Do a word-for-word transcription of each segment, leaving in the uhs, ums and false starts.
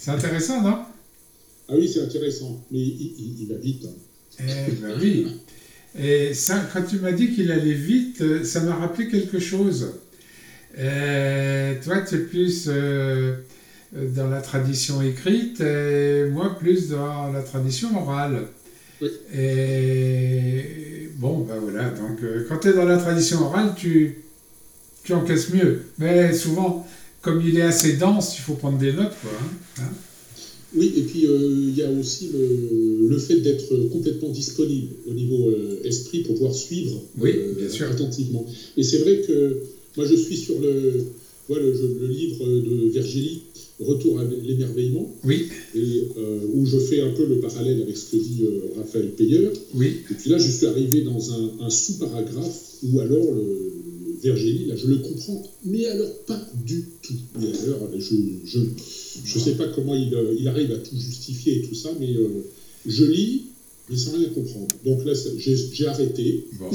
C'est intéressant, non? Ah oui, c'est intéressant, mais il, il, il va vite. Hein. Eh ben oui. Et ça, quand tu m'as dit qu'il allait vite, ça m'a rappelé quelque chose. Euh, toi, tu es plus euh, dans la tradition écrite, et moi plus dans la tradition orale. Oui. Et bon, ben voilà, donc euh, quand tu es dans la tradition orale, tu, tu encaisses mieux. Mais souvent, comme il est assez dense, il faut prendre des notes, quoi. Hein, hein. Oui, et puis il euh, y a aussi le, le fait d'être complètement disponible au niveau euh, esprit pour pouvoir suivre oui, euh, bien sûr. attentivement. Et c'est vrai que moi je suis sur le, voilà, le, le livre de Virgili, Retour à l'émerveillement, oui. et, euh, où je fais un peu le parallèle avec ce que dit euh, Raphaël Peyer. Oui. Et puis là, je suis arrivé dans un, un sous-paragraphe où alors le Virgili, là, je le comprends, mais alors pas du tout. Mais alors, je je, je sais pas comment il, il arrive à tout justifier et tout ça, mais euh, je lis, mais sans rien comprendre. Donc là, j'ai, j'ai arrêté. Bon.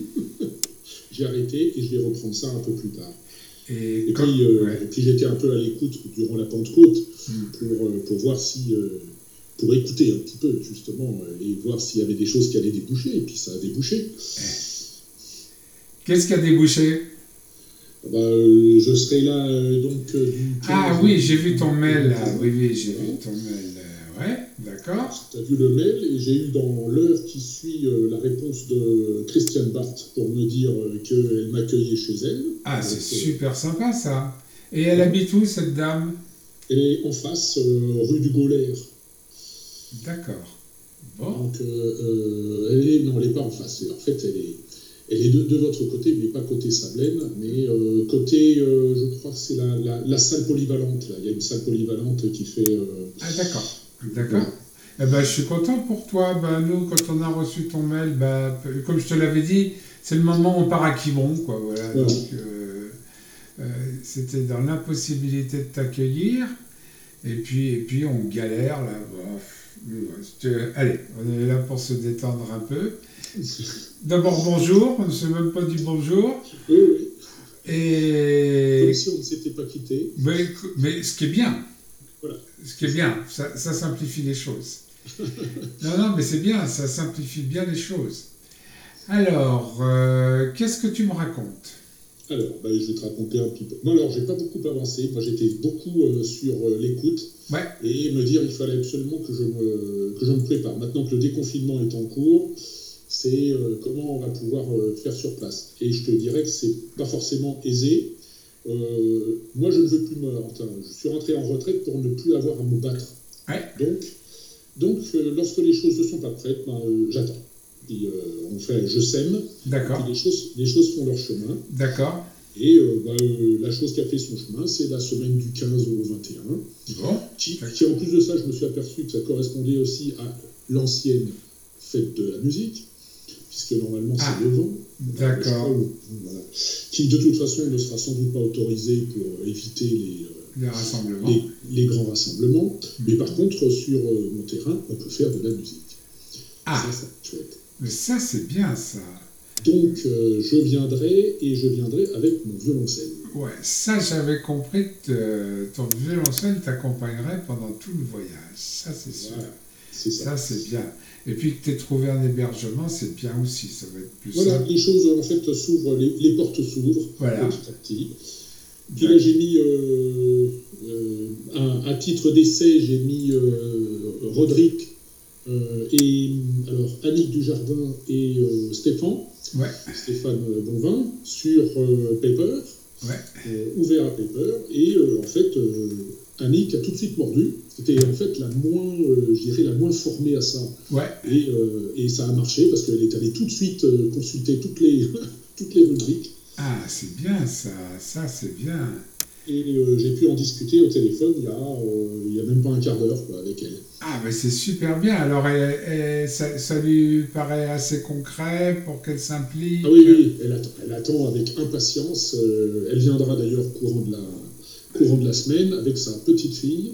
j'ai arrêté et je vais reprendre ça un peu plus tard. Et, et, comme, puis, euh, ouais. et puis j'étais un peu à l'écoute durant la Pentecôte mm. pour, euh, pour voir si... Euh, pour écouter un petit peu, justement, et voir s'il y avait des choses qui allaient déboucher, et puis ça a débouché. Qu'est-ce qui a débouché? Bah, euh, je serai là, euh, donc... Euh, du ah oui, j'ai vu ton mail, là. Oui, oui, j'ai vu ton mail. Ouais, d'accord. Tu as vu le mail, et j'ai eu dans l'heure qui suit euh, la réponse de Christiane Barthes pour me dire euh, qu'elle m'accueillait chez elle. Ah, donc, c'est euh, super sympa, ça. Et elle habite où, cette dame? Elle est en face, euh, rue du Gaulaire. D'accord. Bon. Donc, euh, euh, elle est, non, elle n'est pas en face. En fait, elle est, elle est de, de votre côté, mais pas côté Sablaine, mais euh, côté, euh, je crois que c'est la, la, la salle polyvalente. Là. Il y a une salle polyvalente qui fait... Euh, ah, d'accord. D'accord. Ouais. Eh ben, je suis content pour toi. Ben, nous, quand on a reçu ton mail, ben, comme je te l'avais dit, c'est le moment où on part à Quiberon, quoi. Voilà. Ouais. Donc, euh, euh, c'était dans l'impossibilité de t'accueillir. Et puis, et puis, on galère, là. Bon. Allez, on est là pour se détendre un peu. D'abord, bonjour. On ne s'est même pas dit bonjour. Oui, oui. Et... Comme si on ne s'était pas quitté. Mais, mais ce qui est bien. Voilà. Ce qui est bien, ça, ça simplifie les choses. non, non, mais c'est bien, ça simplifie bien les choses. Alors, euh, qu'est-ce que tu me racontes? Alors, bah, je vais te raconter un petit peu. Non, alors, j'ai pas beaucoup avancé. Moi, j'étais beaucoup euh, sur euh, l'écoute. Ouais. Et me dire, il fallait absolument que je me, que je me prépare. Maintenant que le déconfinement est en cours, c'est euh, comment on va pouvoir euh, faire sur place. Et je te dirais que c'est pas forcément aisé. Euh, moi, je ne veux plus me... Enfin, je suis rentré en retraite pour ne plus avoir à me battre. Ouais. Donc, donc euh, lorsque les choses ne sont pas prêtes, ben, euh, j'attends. Puis, euh, on fait, je sème. D'accord. Et puis les choses, les choses font leur chemin. D'accord. Et euh, bah, euh, la chose qui a fait son chemin, c'est la semaine du quinze au vingt et un. Bon. Qui, qui, en plus de ça, je me suis aperçu que ça correspondait aussi à l'ancienne fête de la musique, puisque normalement c'est ah, le vent. D'accord. Où, voilà, qui de toute façon ne sera sans doute pas autorisé pour éviter les, euh, les rassemblements. Les, les grands rassemblements. Mmh. Mais par contre, sur euh, mon terrain, on peut faire de la musique. Ah, ça, c'est chouette. Mais ça, c'est bien, ça. Donc, euh, je viendrai, et je viendrai avec mon violoncelle. Ouais, ça, j'avais compris que ton violoncelle t'accompagnerait pendant tout le voyage. Ça, c'est sûr. Voilà, c'est ça. Ça, c'est bien. Et puis que tu aies trouvé un hébergement, c'est bien aussi. Ça va être plus voilà, simple. les choses, en fait, s'ouvrent, les, les portes s'ouvrent voilà. petit à petit. Puis là, j'ai mis, euh, euh, un, à titre d'essai, j'ai mis euh, Roderick, euh, et alors Annick Dujardin et euh, Stéphane. Ouais. Stéphane Bonvin, sur euh, Paper, ouais. euh, ouvert à Paper, et euh, en fait, euh, Annick a tout de suite mordu. C'était en fait la moins, euh, je dirais, la moins formée à ça. Ouais. Et, euh, et ça a marché, parce qu'elle est allée tout de suite euh, consulter toutes les, toutes les rubriques. Ah, c'est bien ça, ça c'est bien. Et euh, j'ai pu en discuter au téléphone il y a, euh, il y a même pas un quart d'heure quoi, avec elle. Ah, mais c'est super bien. Alors, elle, elle, ça, ça lui paraît assez concret pour qu'elle s'implique. Ah oui, oui, elle attend, elle attend avec impatience. Euh, elle viendra d'ailleurs courant de la, courant de la semaine avec sa petite fille.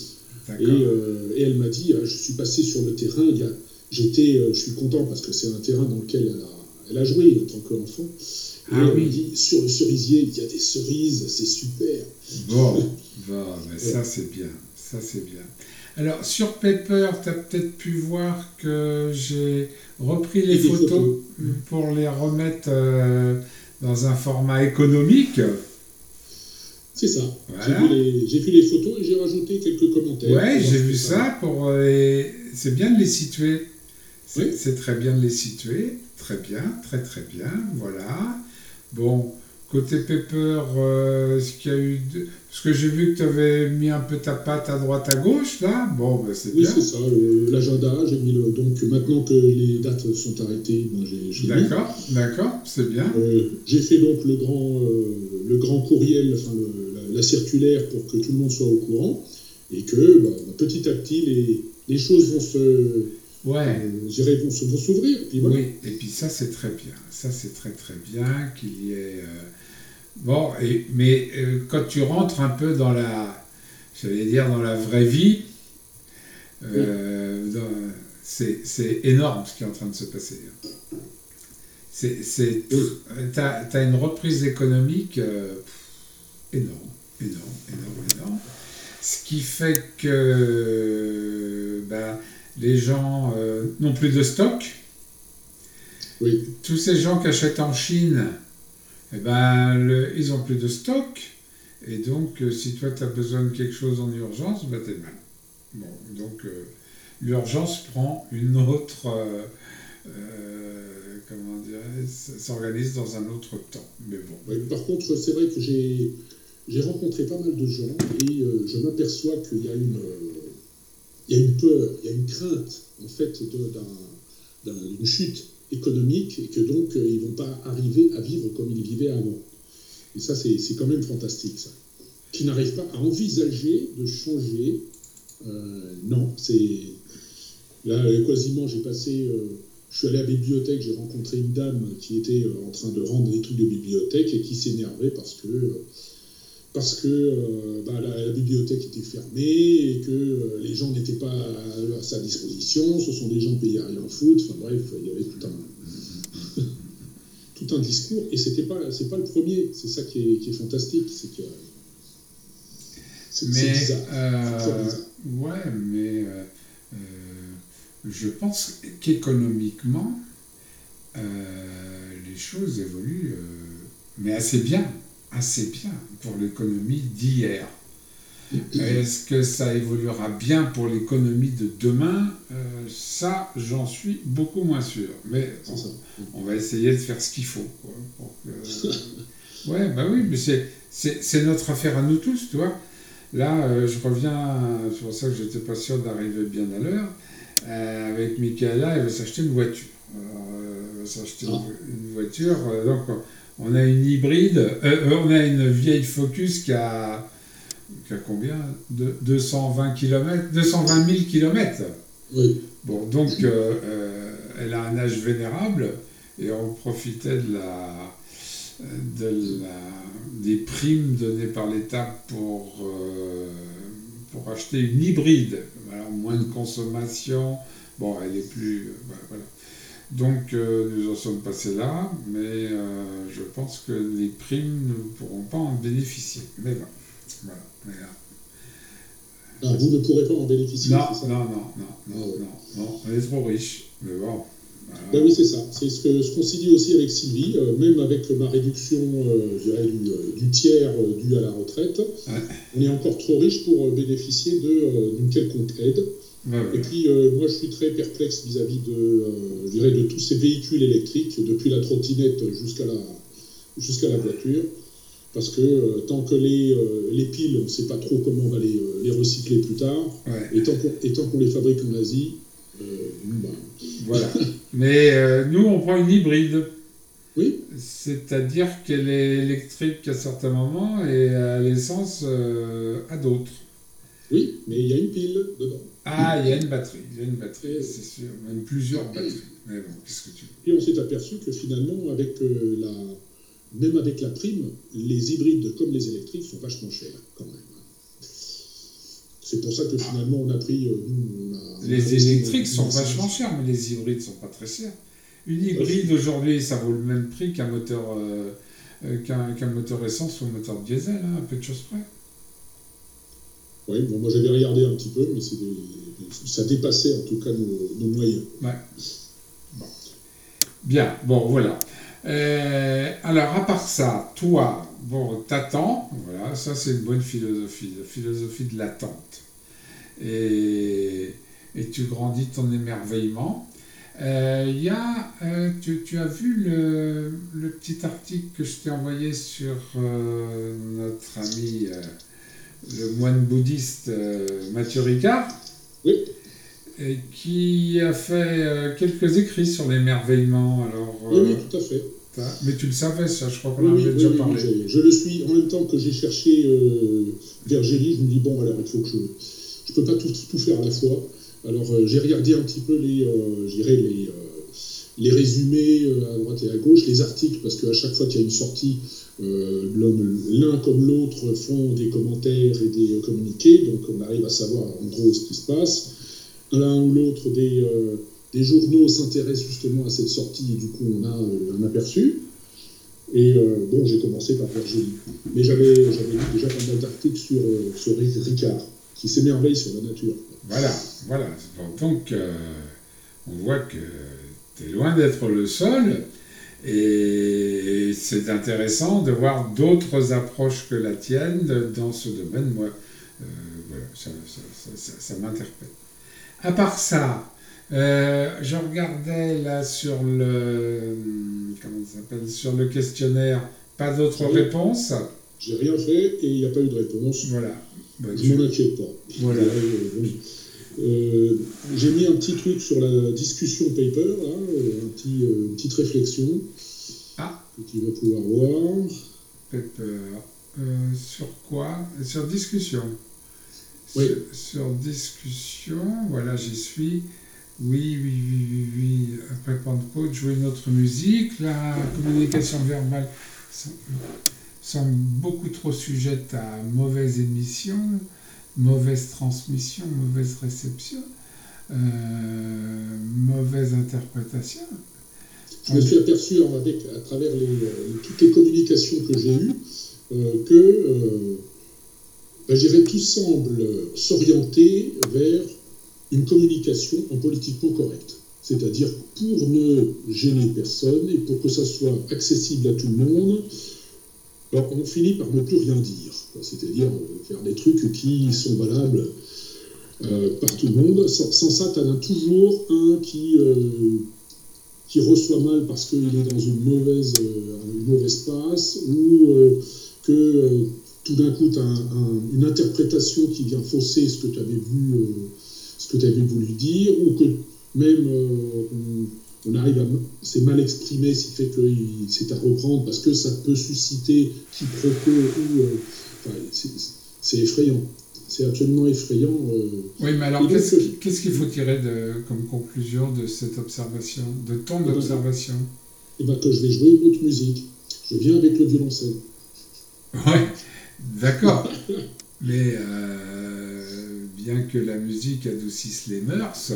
Et, euh, et elle m'a dit, ah, je suis passé sur le terrain. Il y a, j'étais, euh, je suis content parce que c'est un terrain dans lequel elle a, elle a joué en tant qu'enfant. Ah et oui. on dit, sur le cerisier, il y a des cerises, c'est super. Bon, bon mais ouais. Ça c'est bien, ça c'est bien. Alors sur Paper, tu as peut-être pu voir que j'ai repris les photos, photos pour les remettre euh, dans un format économique. C'est ça. Voilà. J'ai, vu les, j'ai vu les photos et j'ai rajouté quelques commentaires. Ouais, j'ai vu ça. ça pour les... C'est bien de les situer. C'est, oui. c'est très bien de les situer. Très bien, très très bien. Voilà. Bon, côté Paper, euh, ce qu'il y a eu de... Parce que j'ai vu que tu avais mis un peu ta patte à droite à gauche, là. Bon, ben c'est oui, bien. Oui, c'est ça. Euh, l'agenda, j'ai mis le... Donc maintenant que les dates sont arrêtées, moi j'ai, j'ai D'accord, mis. d'accord, c'est bien. Euh, j'ai fait donc le grand, euh, le grand courriel, enfin le, la, la circulaire pour que tout le monde soit au courant. Et que bah, petit à petit, les, les choses vont se... Ouais. Euh, je dirais, vont, vont s'ouvrir. Puis voilà. Oui, et puis ça, c'est très bien. Ça, c'est très, très bien qu'il y ait... Euh... Bon, et, mais euh, quand tu rentres un peu dans la... J'allais dire dans la vraie vie, euh, oui. dans, c'est, c'est énorme ce qui est en train de se passer. C'est... c'est oui. T'as, t'as une reprise économique euh, énorme, énorme, énorme, énorme. Ce qui fait que... Ben, les gens euh, n'ont plus de stock. Oui. Tous ces gens qui achètent en Chine, eh ben, le, ils n'ont plus de stock. Et donc, euh, si toi, tu as besoin de quelque chose en urgence, ben, t'es mal. Bon, donc, euh, l'urgence prend une autre... Euh, euh, comment dire, s'organise dans un autre temps. Mais bon. Oui, par contre, c'est vrai que j'ai, j'ai rencontré pas mal de gens et euh, je m'aperçois qu'il y a une... Euh, Il y a une peur, il y a une crainte, en fait, de, d'un, d'un, d'une chute économique et que donc euh, ils ne vont pas arriver à vivre comme ils vivaient avant. Et ça, c'est, c'est quand même fantastique, ça. Qui n'arrivent pas à envisager de changer. Euh, non, c'est... Là, quasiment, j'ai passé... Euh, je suis allé à la bibliothèque, j'ai rencontré une dame qui était euh, en train de rendre des trucs de bibliothèque et qui s'énervait parce que... Euh, parce que euh, bah, la, la bibliothèque était fermée et que euh, les gens n'étaient pas à, à sa disposition, ce sont des gens payés à rien foutre, enfin bref, il y avait tout un, tout un discours, et c'était pas, c'est pas le premier, c'est ça qui est, qui est fantastique, c'est que c'est, mais, c'est bizarre. Euh, c'est bizarre. Ouais, mais euh, euh, je pense qu'économiquement, euh, les choses évoluent, euh, mais assez bien. assez bien pour l'économie d'hier. Est-ce que ça évoluera bien pour l'économie de demain ? euh, Ça, j'en suis beaucoup moins sûr. Mais on, on va essayer de faire ce qu'il faut. Quoi, pour que... Ouais, bah oui, mais c'est, c'est, c'est notre affaire à nous tous, tu vois. Là, euh, je reviens, c'est pour ça que j'étais pas sûr d'arriver bien à l'heure. Euh, avec Michaela, elle va s'acheter une voiture. Euh, elle va s'acheter oh. une, une voiture, euh, donc... On a une hybride, euh, on a une vieille Focus qui a, qui a combien de, deux cent vingt kilomètres, deux cent vingt mille kilomètres. Oui. Bon, donc euh, euh, elle a un âge vénérable et on profitait de la, de la, des primes données par l'État pour, euh, pour acheter une hybride. Alors, moins de consommation, bon, elle est plus... Euh, voilà. Donc euh, nous en sommes passés là, mais euh, je pense que les primes ne pourront pas en bénéficier. Mais bon, voilà. Mais, euh, ah, vous ne pourrez pas en bénéficier, non, c'est ça ? Non, non, non, non, ah, ouais. non, non, on est trop riches. Mais bon. Voilà. Ben oui, c'est ça. C'est ce, que, ce qu'on s'est dit aussi avec Sylvie, euh, même avec ma réduction euh, je dirais, du, du tiers euh, dû à la retraite, ouais. On est encore trop riche pour euh, bénéficier de, euh, d'une quelconque aide. Ouais, ouais. Et puis, euh, moi, je suis très perplexe vis-à-vis de, euh, je dirais, de tous ces véhicules électriques, depuis la trottinette jusqu'à la, jusqu'à la voiture, parce que euh, tant que les, euh, les piles, on ne sait pas trop comment on va les, euh, les recycler plus tard, ouais. et, tant qu'on, et tant qu'on les fabrique en Asie, euh, bah... voilà. Mais euh, nous, on prend une hybride. Oui. C'est-à-dire qu'elle est électrique à certains moments et à l'essence euh, à d'autres. Oui, mais il y a une pile dedans. Ah, il y a une batterie, il y a une batterie, et c'est sûr, même plusieurs batteries. Mais bon, qu'est-ce que tu veux ? Et on s'est aperçu que finalement, avec euh, la, même avec la prime, les hybrides comme les électriques sont vachement chers quand même. C'est pour ça que finalement on a pris. Euh, nous, on a, les on a électriques sont vachement chers, mais les hybrides sont pas très chers. Une hybride aujourd'hui, ça vaut le même prix qu'un moteur, euh, qu'un, qu'un moteur essence ou un moteur diesel, hein, un peu de choses près. Oui, bon, moi j'avais regardé un petit peu, mais c'est des... ça dépassait en tout cas nos, nos moyens. Ouais. Bon. Bien, bon, voilà. Euh, alors, à part ça, toi, bon, t'attends, voilà, ça c'est une bonne philosophie, la philosophie de l'attente. Et, et tu grandis ton émerveillement. Il euh, y a, euh, tu, tu as vu le, le petit article que je t'ai envoyé sur euh, notre ami, euh, le moine bouddhiste euh, Mathieu Ricard, oui. Et qui a fait euh, quelques écrits sur l'émerveillement. Alors, oui, euh, oui, tout à fait. Mais tu le savais, ça, je crois qu'on oui, en oui, avait oui, déjà oui, parlé. Oui, je, je le suis. En même temps que j'ai cherché euh, Vergélie, je me dis, bon, alors il faut que je... Je peux pas tout, tout faire à la fois. Alors, euh, j'ai regardé un petit peu les, euh, je dirais les, euh, les résumés euh, à droite et à gauche, les articles, parce qu'à chaque fois qu'il y a une sortie, euh, l'un comme l'autre font des commentaires et des euh, communiqués, donc on arrive à savoir en gros ce qui se passe. L'un ou l'autre des, euh, des journaux s'intéressent justement à cette sortie et du coup on a euh, un aperçu. Et euh, bon, j'ai commencé par Vergélie. Mais j'avais lu déjà pas mal d'articles sur, euh, sur Ricard, qui s'émerveille sur la nature. Voilà, voilà. Donc, euh, on voit que tu es loin d'être le seul, et c'est intéressant de voir d'autres approches que la tienne dans ce domaine. Moi, euh, voilà, ça, ça, ça, ça, ça m'interpelle. À part ça, euh, je regardais là sur le, comment ça s'appelle, sur le questionnaire, pas d'autres réponses. J'ai rien fait et il n'y a pas eu de réponse. Voilà. Bah, je tu... m'en inquiète pas. Voilà. Euh, euh, j'ai mis un petit truc sur la discussion paper, là, un petit, euh, une petite réflexion ah. que tu vas pouvoir voir. Paper. Euh, sur quoi? Sur discussion. Oui. Sur, sur discussion, voilà, j'y suis. Oui, oui, oui, oui, oui. Après Pentecôte, jouer une autre musique. La communication verbale semble beaucoup trop sujette à mauvaise émission, mauvaise transmission, mauvaise réception, euh, mauvaise interprétation. Je me suis aperçu avec, à travers les, toutes les communications que j'ai eues euh, que euh, ben, je dirais, tout semble s'orienter vers une communication en politiquement correcte. C'est-à-dire pour ne gêner personne et pour que ça soit accessible à tout le monde. Alors, on finit par ne plus rien dire, c'est-à-dire faire des trucs qui sont valables euh, par tout le monde. Sans, sans ça, tu en as toujours un qui, euh, qui reçoit mal parce qu'il est dans une mauvaise, euh, une mauvaise passe, ou euh, que euh, tout d'un coup, tu as un, un, une interprétation qui vient fausser ce que tu avais vu, euh, ce que tu avais voulu dire, ou que même euh, on, on arrive à... C'est mal exprimé, ce qui fait que c'est à reprendre, parce que ça peut susciter quiproquo, ou... Euh, enfin, c'est effrayant. C'est absolument effrayant. Euh, oui, mais alors, qu'est-ce que... qu'est-ce qu'il faut tirer de, comme conclusion de cette observation, de ton eh observation? Eh bien, que je vais jouer une autre musique. Je viens avec le violoncelle. Ouais, d'accord. Mais euh, bien que la musique adoucisse les mœurs,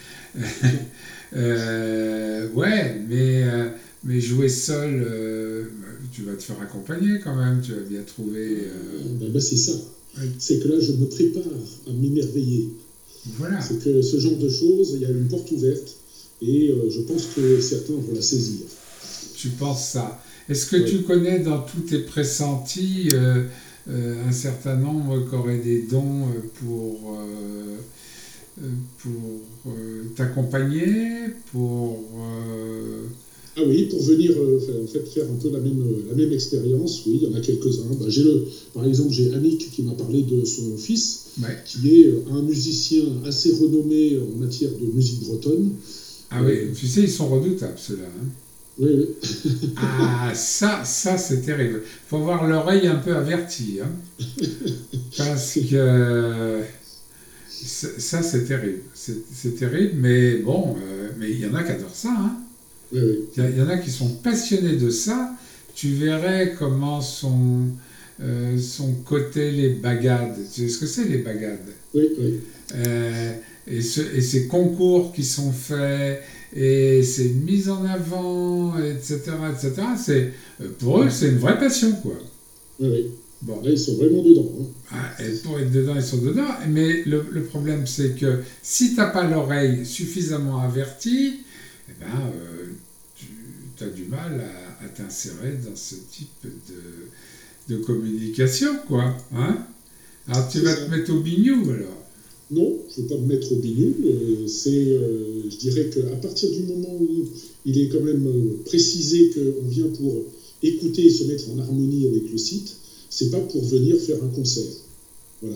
euh, ouais, mais, euh, mais jouer seul, euh, tu vas te faire accompagner quand même, tu vas bien trouver... Euh... Ben, ben c'est ça. Oui. C'est que là, je me prépare à m'émerveiller. Voilà. C'est que ce genre de choses, il y a une porte ouverte, et euh, je pense que certains vont la saisir. Tu penses ça. Est-ce que ouais. tu connais dans tous tes pressentis euh, euh, un certain nombre qui auraient des dons pour, euh, pour euh, t'accompagner, pour... Euh... Ah oui, pour venir euh, en fait, faire un peu la même, la même expérience, oui, il y en a quelques-uns. Bah, j'ai le, par exemple, j'ai Annick qui m'a parlé de son fils, ouais. qui est un musicien assez renommé en matière de musique bretonne. Ah euh, oui, tu sais, ils sont redoutables, ceux-là. Hein. Oui, oui. Ah, ça, ça c'est terrible. Il faut avoir l'oreille un peu avertie. Hein. Parce que ça, c'est terrible. C'est terrible, mais bon, euh, mais il y en a qui adorent ça. Hein. Oui, oui. Il y en a qui sont passionnés de ça. Tu verrais comment sont, euh, sont cotées les bagades. Tu sais ce que c'est, les bagades? Oui, oui. Euh, et, ce, et ces concours qui sont faits, et c'est une mise en avant, et cetera, et cetera. C'est, pour eux, c'est une vraie passion, quoi. Oui, oui. Bon. Là, ils sont vraiment dedans. Hein. Ah, et pour être dedans, ils sont dedans. Mais le, le problème, c'est que si tu n'as pas l'oreille suffisamment avertie, eh ben, euh, tu as du mal à, à t'insérer dans ce type de, de communication, quoi. Hein? Alors, tu C'est vas ça. te mettre au bignou, alors. Non, je ne vais pas me mettre au bignou. Euh, c'est, euh, je dirais qu'à partir du moment où il est quand même euh, précisé qu'on vient pour écouter et se mettre en harmonie avec le site, c'est pas pour venir faire un concert. Voilà.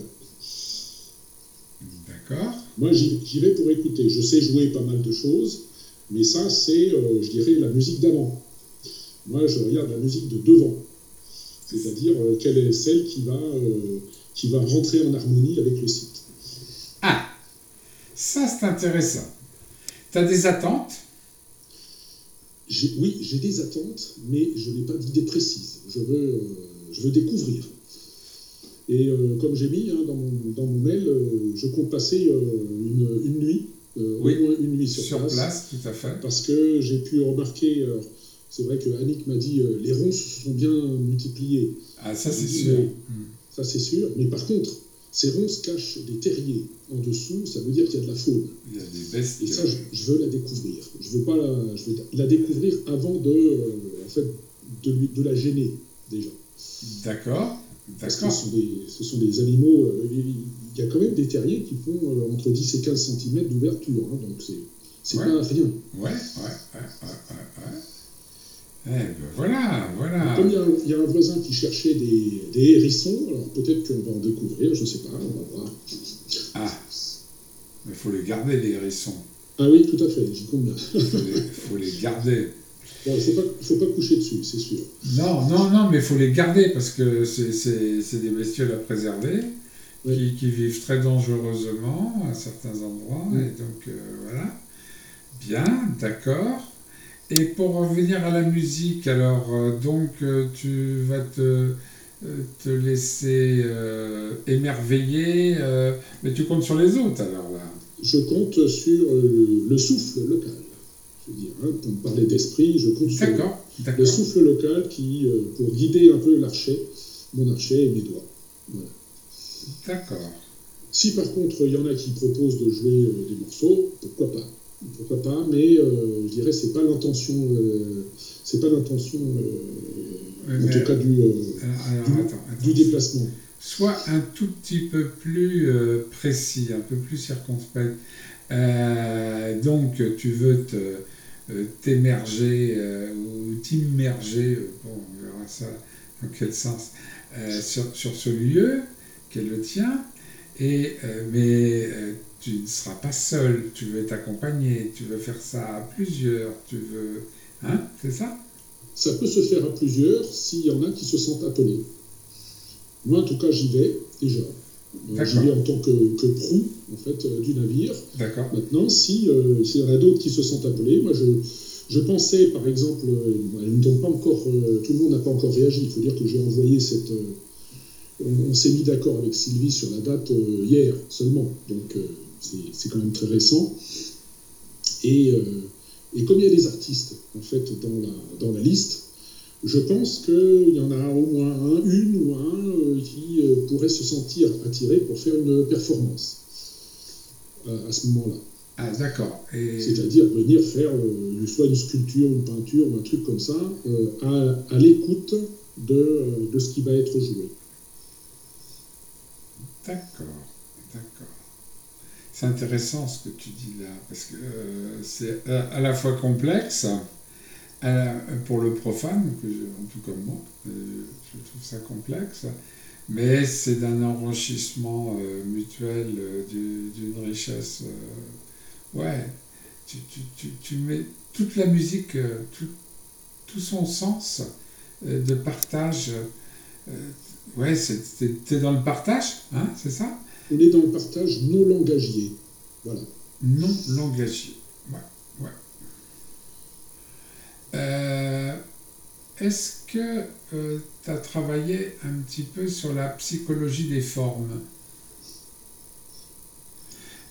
D'accord. Moi, j'y, j'y vais pour écouter. Je sais jouer pas mal de choses, mais ça, c'est, euh, je dirais, la musique d'avant. Moi, je regarde la musique de devant. C'est-à-dire, euh, quelle est celle qui va, euh, qui va rentrer en harmonie avec le site. Ah, ça c'est intéressant. Tu as des attentes? J'ai, oui, j'ai des attentes, mais je n'ai pas d'idée précise. Je veux, euh, je veux découvrir. Et euh, comme j'ai mis hein, dans, mon, dans mon mail, euh, je compte passer euh, une, une nuit, euh, oui, au moins une nuit sur, sur place, place. Tout à fait. Parce que j'ai pu remarquer, euh, c'est vrai que Annick m'a dit, euh, les ronces se sont bien multipliées. Ah, ça c'est dit, sûr. Mais, ça c'est sûr, mais par contre, ces ronces cachent des terriers en dessous, ça veut dire qu'il y a de la faune. Il y a des bestes. Et ça, je, je veux la découvrir. Je veux pas la, je veux la découvrir avant de, euh, en fait, de, lui, de la gêner déjà. D'accord. Parce que ce sont des, ce sont des animaux. Euh, il y a quand même des terriers qui font euh, entre dix et quinze centimètres d'ouverture, hein, donc c'est, c'est ouais. pas rien. Ouais, ouais, ouais, ouais, ouais. ouais. Eh ben voilà, voilà. Comme il y, a, il y a un voisin qui cherchait des, des hérissons, alors peut-être qu'on va en découvrir, je ne sais pas, on va voir. Ah, mais il faut les garder, les hérissons. Ah oui, tout à fait, j'y compte bien. Il faut, faut les garder. Bon, il ne faut pas, faut pas coucher dessus, c'est sûr. Non, non, non, mais il faut les garder parce que c'est, c'est, c'est des bestioles à préserver, oui. qui, qui vivent très dangereusement à certains endroits, oui. Et donc euh, voilà. Bien, d'accord. Et pour revenir à la musique, alors, euh, donc, euh, tu vas te, euh, te laisser euh, émerveiller, euh, mais tu comptes sur les autres, alors, là? Je compte sur euh, le souffle local. Je veux dire, hein, pour me parler d'esprit, je compte sur d'accord, d'accord. le souffle local qui, euh, pour guider un peu l'archet, mon archet et mes doigts. Voilà. D'accord. Si, par contre, il y en a qui proposent de jouer euh, des morceaux, pourquoi pas? Pourquoi pas, mais euh, je dirais c'est pas l'intention, euh, c'est pas l'intention, euh, oui, en tout cas du, euh, alors, du, attends, attends. du déplacement. Sois un tout petit peu plus euh, précis, un peu plus circonspect. Euh, donc tu veux te, euh, t'émerger euh, ou t'immerger, bon, on verra ça dans quel sens, euh, sur, sur ce lieu qui est le tien, et, euh, mais euh, tu ne seras pas seul, tu veux t'accompagner, tu veux faire ça à plusieurs, tu veux... Hein, c'est ça? Ça peut se faire à plusieurs s'il y en a qui se sentent appelés. Moi, en tout cas, j'y vais déjà. Euh, j'y vais en tant que, que proue, en fait, euh, du navire. D'accord. Maintenant, si, euh, s'il y en a d'autres qui se sentent appelés, moi, je, je pensais, par exemple, euh, ils ne tombe pas encore, euh, tout le monde n'a pas encore réagi. Il faut dire que j'ai envoyé cette... Euh, on, on s'est mis d'accord avec Sylvie sur la date euh, hier seulement. Donc, euh, c'est, c'est quand même très récent. Et, euh, et comme il y a des artistes, en fait, dans la, dans la liste, je pense qu'il y en a au moins un, une ou un euh, qui euh, pourrait se sentir attiré pour faire une performance à, à ce moment-là. Ah, d'accord. Et... C'est-à-dire venir faire euh, soit une sculpture, une peinture ou un truc comme ça, euh, à, à l'écoute de, euh, de ce qui va être joué. D'accord, d'accord. C'est intéressant ce que tu dis là, parce que euh, c'est à, à la fois complexe, à, pour le profane, que je, en tout cas moi, euh, je trouve ça complexe, mais c'est d'un enrichissement euh, mutuel, euh, du, d'une richesse. Euh, ouais, tu, tu, tu, tu mets toute la musique, euh, tout, tout son sens euh, de partage. Euh, ouais, c'est, t'es, t'es dans le partage, hein, c'est ça? On est dans le partage non langagier. Voilà. Non langagier. Ouais, ouais. Euh, est-ce que euh, tu as travaillé un petit peu sur la psychologie des formes?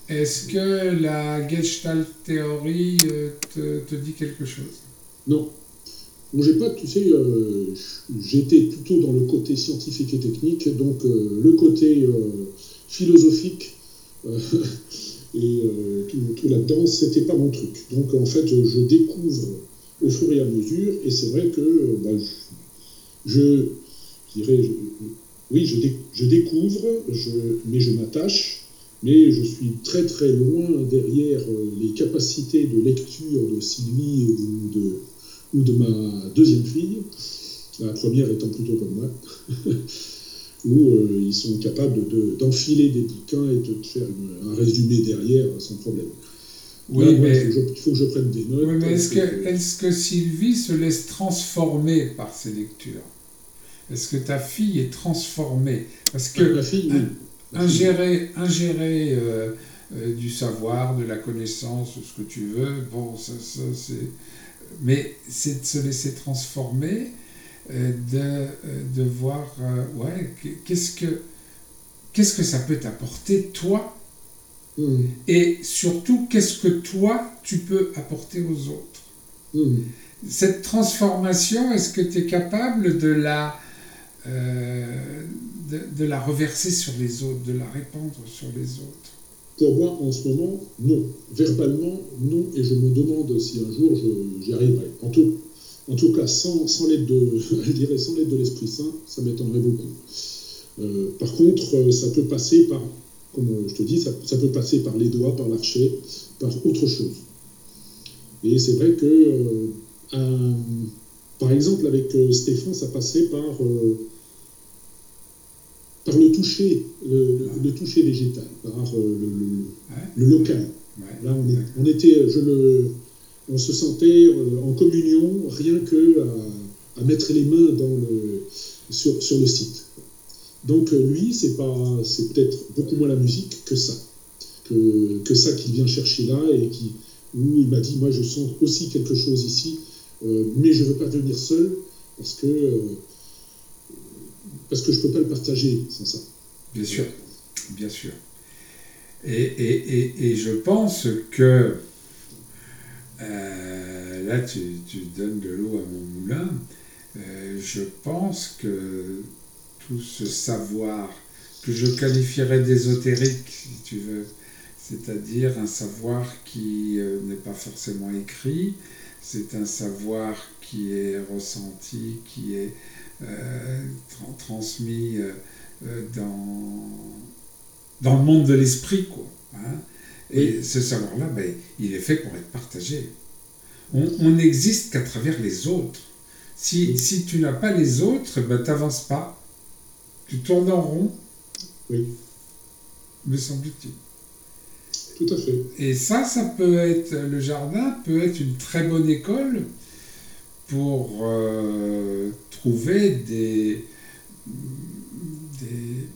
Est-ce que la Gestalt théorie euh, te, te dit quelque chose? Non. Moi, j'ai pas, tu sais, euh, j'étais plutôt dans le côté scientifique et technique, donc euh, le côté euh, philosophique euh, et euh, tout, tout là-dedans, c'était pas mon truc. Donc en fait, je découvre au fur et à mesure, et c'est vrai que bah, je, je, je dirais, je, oui, je, dé, je découvre, je, mais je m'attache, mais je suis très très loin derrière les capacités de lecture de Sylvie ou de ou de ma deuxième fille, la première étant plutôt comme moi, où euh, ils sont capables de, d'enfiler des bouquins et de te faire une, un résumé derrière sans problème. Oui, Là, moi, mais... il faut, il faut que je prenne des notes. Oui, mais est-ce que, que... est-ce que Sylvie se laisse transformer par ses lectures? Est-ce que ta fille est transformée? Parce que ah, ma fille, oui. un, ingérer, ingérer euh, euh, du savoir, de la connaissance, ce que tu veux, bon, ça, ça c'est... Mais c'est de se laisser transformer, euh, de, euh, de voir, euh, ouais, qu'est-ce que, qu'est-ce que ça peut t'apporter, toi, mmh. Et surtout, qu'est-ce que toi, tu peux apporter aux autres. Mmh. Cette transformation, est-ce que tu es capable de la, euh, de, de la reverser sur les autres, de la répandre sur les autres? Pour moi, en ce moment, non. Verbalement, non. Et je me demande si un jour je, j'y arriverai. En tout, en tout cas, sans, sans, l'aide de, je dirais, sans l'aide de l'Esprit Saint, ça m'étonnerait beaucoup. Euh, par contre, ça peut passer par, comme je te dis, ça, ça peut passer par les doigts, par l'archet, par autre chose. Et c'est vrai que, euh, un, par exemple, avec euh, Stéphane, ça passait par... Euh, par le toucher, le, le, le toucher végétal, par euh, le, le, ouais. le local. Ouais. Là, on, est, on était, je le, on se sentait euh, en communion, rien que à, à mettre les mains dans le, sur, sur le site. Donc lui, c'est pas, c'est peut-être beaucoup moins la musique que ça, que, que ça qu'il vient chercher là et qui, où il m'a dit, moi, je sens aussi quelque chose ici, euh, mais je veux pas venir seul parce que euh, parce que je ne peux pas le partager sans ça. Bien sûr, bien sûr. Et, et, et, et je pense que, euh, là tu, tu donnes de l'eau à mon moulin, euh, je pense que tout ce savoir, que je qualifierais d'ésotérique, si tu veux, c'est-à-dire un savoir qui euh, n'est pas forcément écrit, c'est un savoir qui est ressenti, qui est Euh, tra- transmis euh, dans, dans le monde de l'esprit, quoi. Hein. Et oui. Ce savoir-là, ben, il est fait pour être partagé. On n'existe qu'à travers les autres. Si, oui. si tu n'as pas les autres, ben, tu n'avances pas. Tu tournes en rond. Oui. Me semble-t-il. Tout à fait. Et ça, ça peut être, le jardin peut être une très bonne école pour euh, trouver des, des...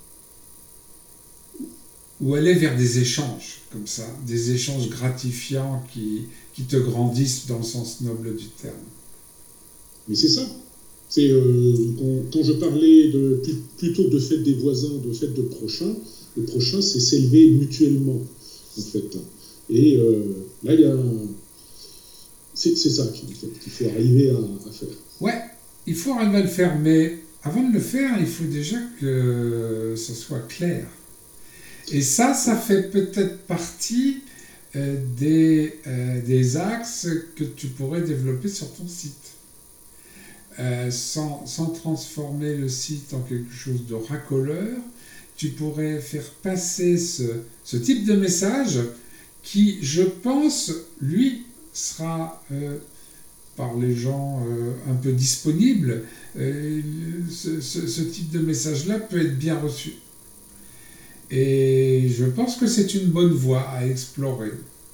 ou aller vers des échanges, comme ça, des échanges gratifiants qui, qui te grandissent dans le sens noble du terme. Mais c'est ça. C'est, euh, quand, quand je parlais de, plutôt de fête des voisins, de fête de prochain, le prochain, c'est s'élever mutuellement, en fait. Et euh, là, il y a un... C'est, c'est ça qu'il faut arriver à, à faire. Ouais, il faut arriver à le faire, mais avant de le faire, il faut déjà que ça soit clair. Et ça, ça fait peut-être partie euh, des, euh, des axes que tu pourrais développer sur ton site. Euh, sans, sans transformer le site en quelque chose de racoleur, tu pourrais faire passer ce, ce type de message qui, je pense, lui, sera euh, par les gens euh, un peu disponible. Euh, ce, ce, ce type de message-là peut être bien reçu. Et je pense que c'est une bonne voie à explorer.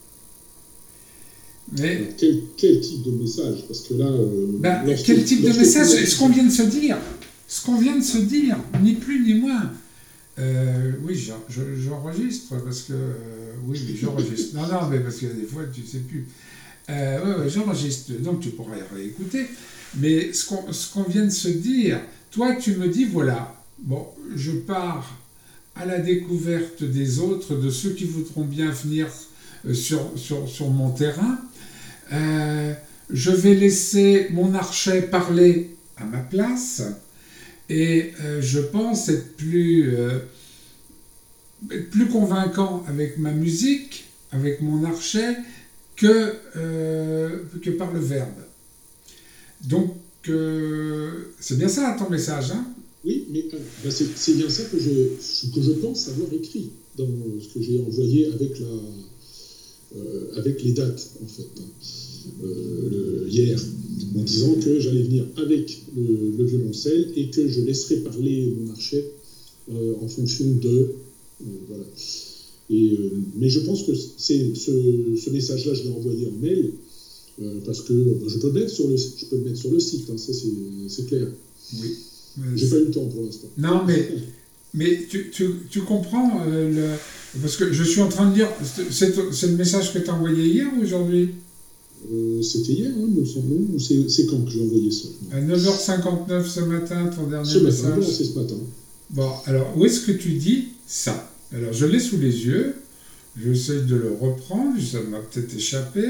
Mais quel, quel type de message? Parce que là, euh, ben, quel type de message? Ce qu'on vient de se dire, ce qu'on vient de se dire, ni plus ni moins. Euh, oui, je, je, j'enregistre parce que euh, oui, mais j'enregistre. Non, non, mais parce que des fois tu sais plus. Euh, ouais, ouais, j'enregistre, donc tu pourras y réécouter. Mais ce qu'on, ce qu'on vient de se dire, toi, tu me dis voilà, bon, je pars à la découverte des autres, de ceux qui voudront bien venir euh, sur, sur, sur mon terrain. Euh, je vais laisser mon archet parler à ma place et euh, je pense être plus, euh, être plus convaincant avec ma musique, avec mon archet, que, euh, que par le verbe. Donc, euh, c'est bien ça ton message, hein? Oui, mais euh, ben c'est, c'est bien ça que je, que je pense avoir écrit dans ce que j'ai envoyé avec, la, euh, avec les dates, en fait, hein, euh, le, hier, en disant que j'allais venir avec le, le violoncelle et que je laisserai parler mon archet euh, en fonction de... Euh, voilà. Et, euh, mais je pense que c'est, ce, ce message-là, je l'ai envoyé en mail, euh, parce que euh, je peux le mettre sur le, je peux le mettre sur le site, hein, ça c'est, c'est clair. Oui. J'ai pas eu le temps pour l'instant. Non, mais, mais tu, tu, tu comprends, euh, le, parce que je suis en train de dire, c'est, c'est le message que tu as envoyé hier ou aujourd'hui? euh, C'était hier, hein, me semble, ou c'est, c'est quand que j'ai envoyé ça? À neuf heures cinquante-neuf ce matin, ton dernier ce message. Matin, bon, c'est ce matin. Bon, alors, où est-ce que tu dis ça? Alors, je l'ai sous les yeux, j'essaie de le reprendre, ça m'a peut-être échappé.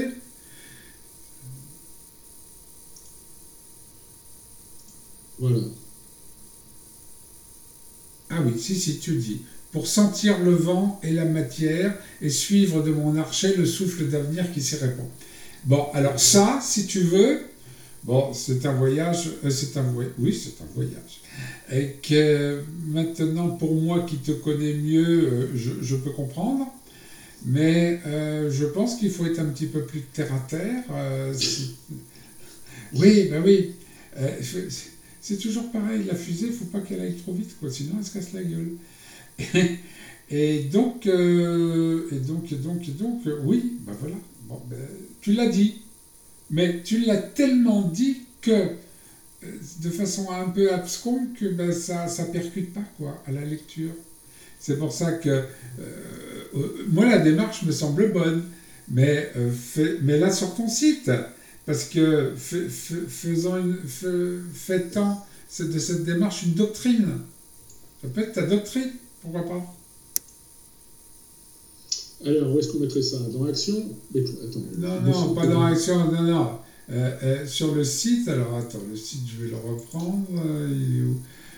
Voilà. Ah oui, si, si, tu dis. Pour sentir le vent et la matière et suivre de mon archet le souffle d'avenir qui s'y répand. Bon, alors ça, si tu veux, bon, c'est un voyage, euh, c'est un voyage, oui, c'est un voyage. Et que maintenant, pour moi qui te connais mieux, euh, je, je peux comprendre, mais euh, je pense qu'il faut être un petit peu plus terre à terre. Euh, si... Oui, ben oui. Euh, c'est toujours pareil, la fusée, il ne faut pas qu'elle aille trop vite, quoi, sinon elle se casse la gueule. Et, et donc, euh, et donc, et donc, et donc, euh, oui, ben voilà, bon, ben, tu l'as dit, mais tu l'as tellement dit que, euh, de façon un peu absconde, que ben, ça ne percute pas, quoi, à la lecture. C'est pour ça que, euh, euh, moi, la démarche me semble bonne, mais, euh, fais, mais là, sur ton site, parce que fais, fais, faisant une, fais, fais-en de cette démarche une doctrine. Ça peut être ta doctrine, pourquoi pas? Alors, où est-ce qu'on mettrait ça? Dans Action? Mais, attends, Non, non, pas dans Action, non, non. Euh, euh, sur le site, alors attends, le site, je vais le reprendre. Il est où?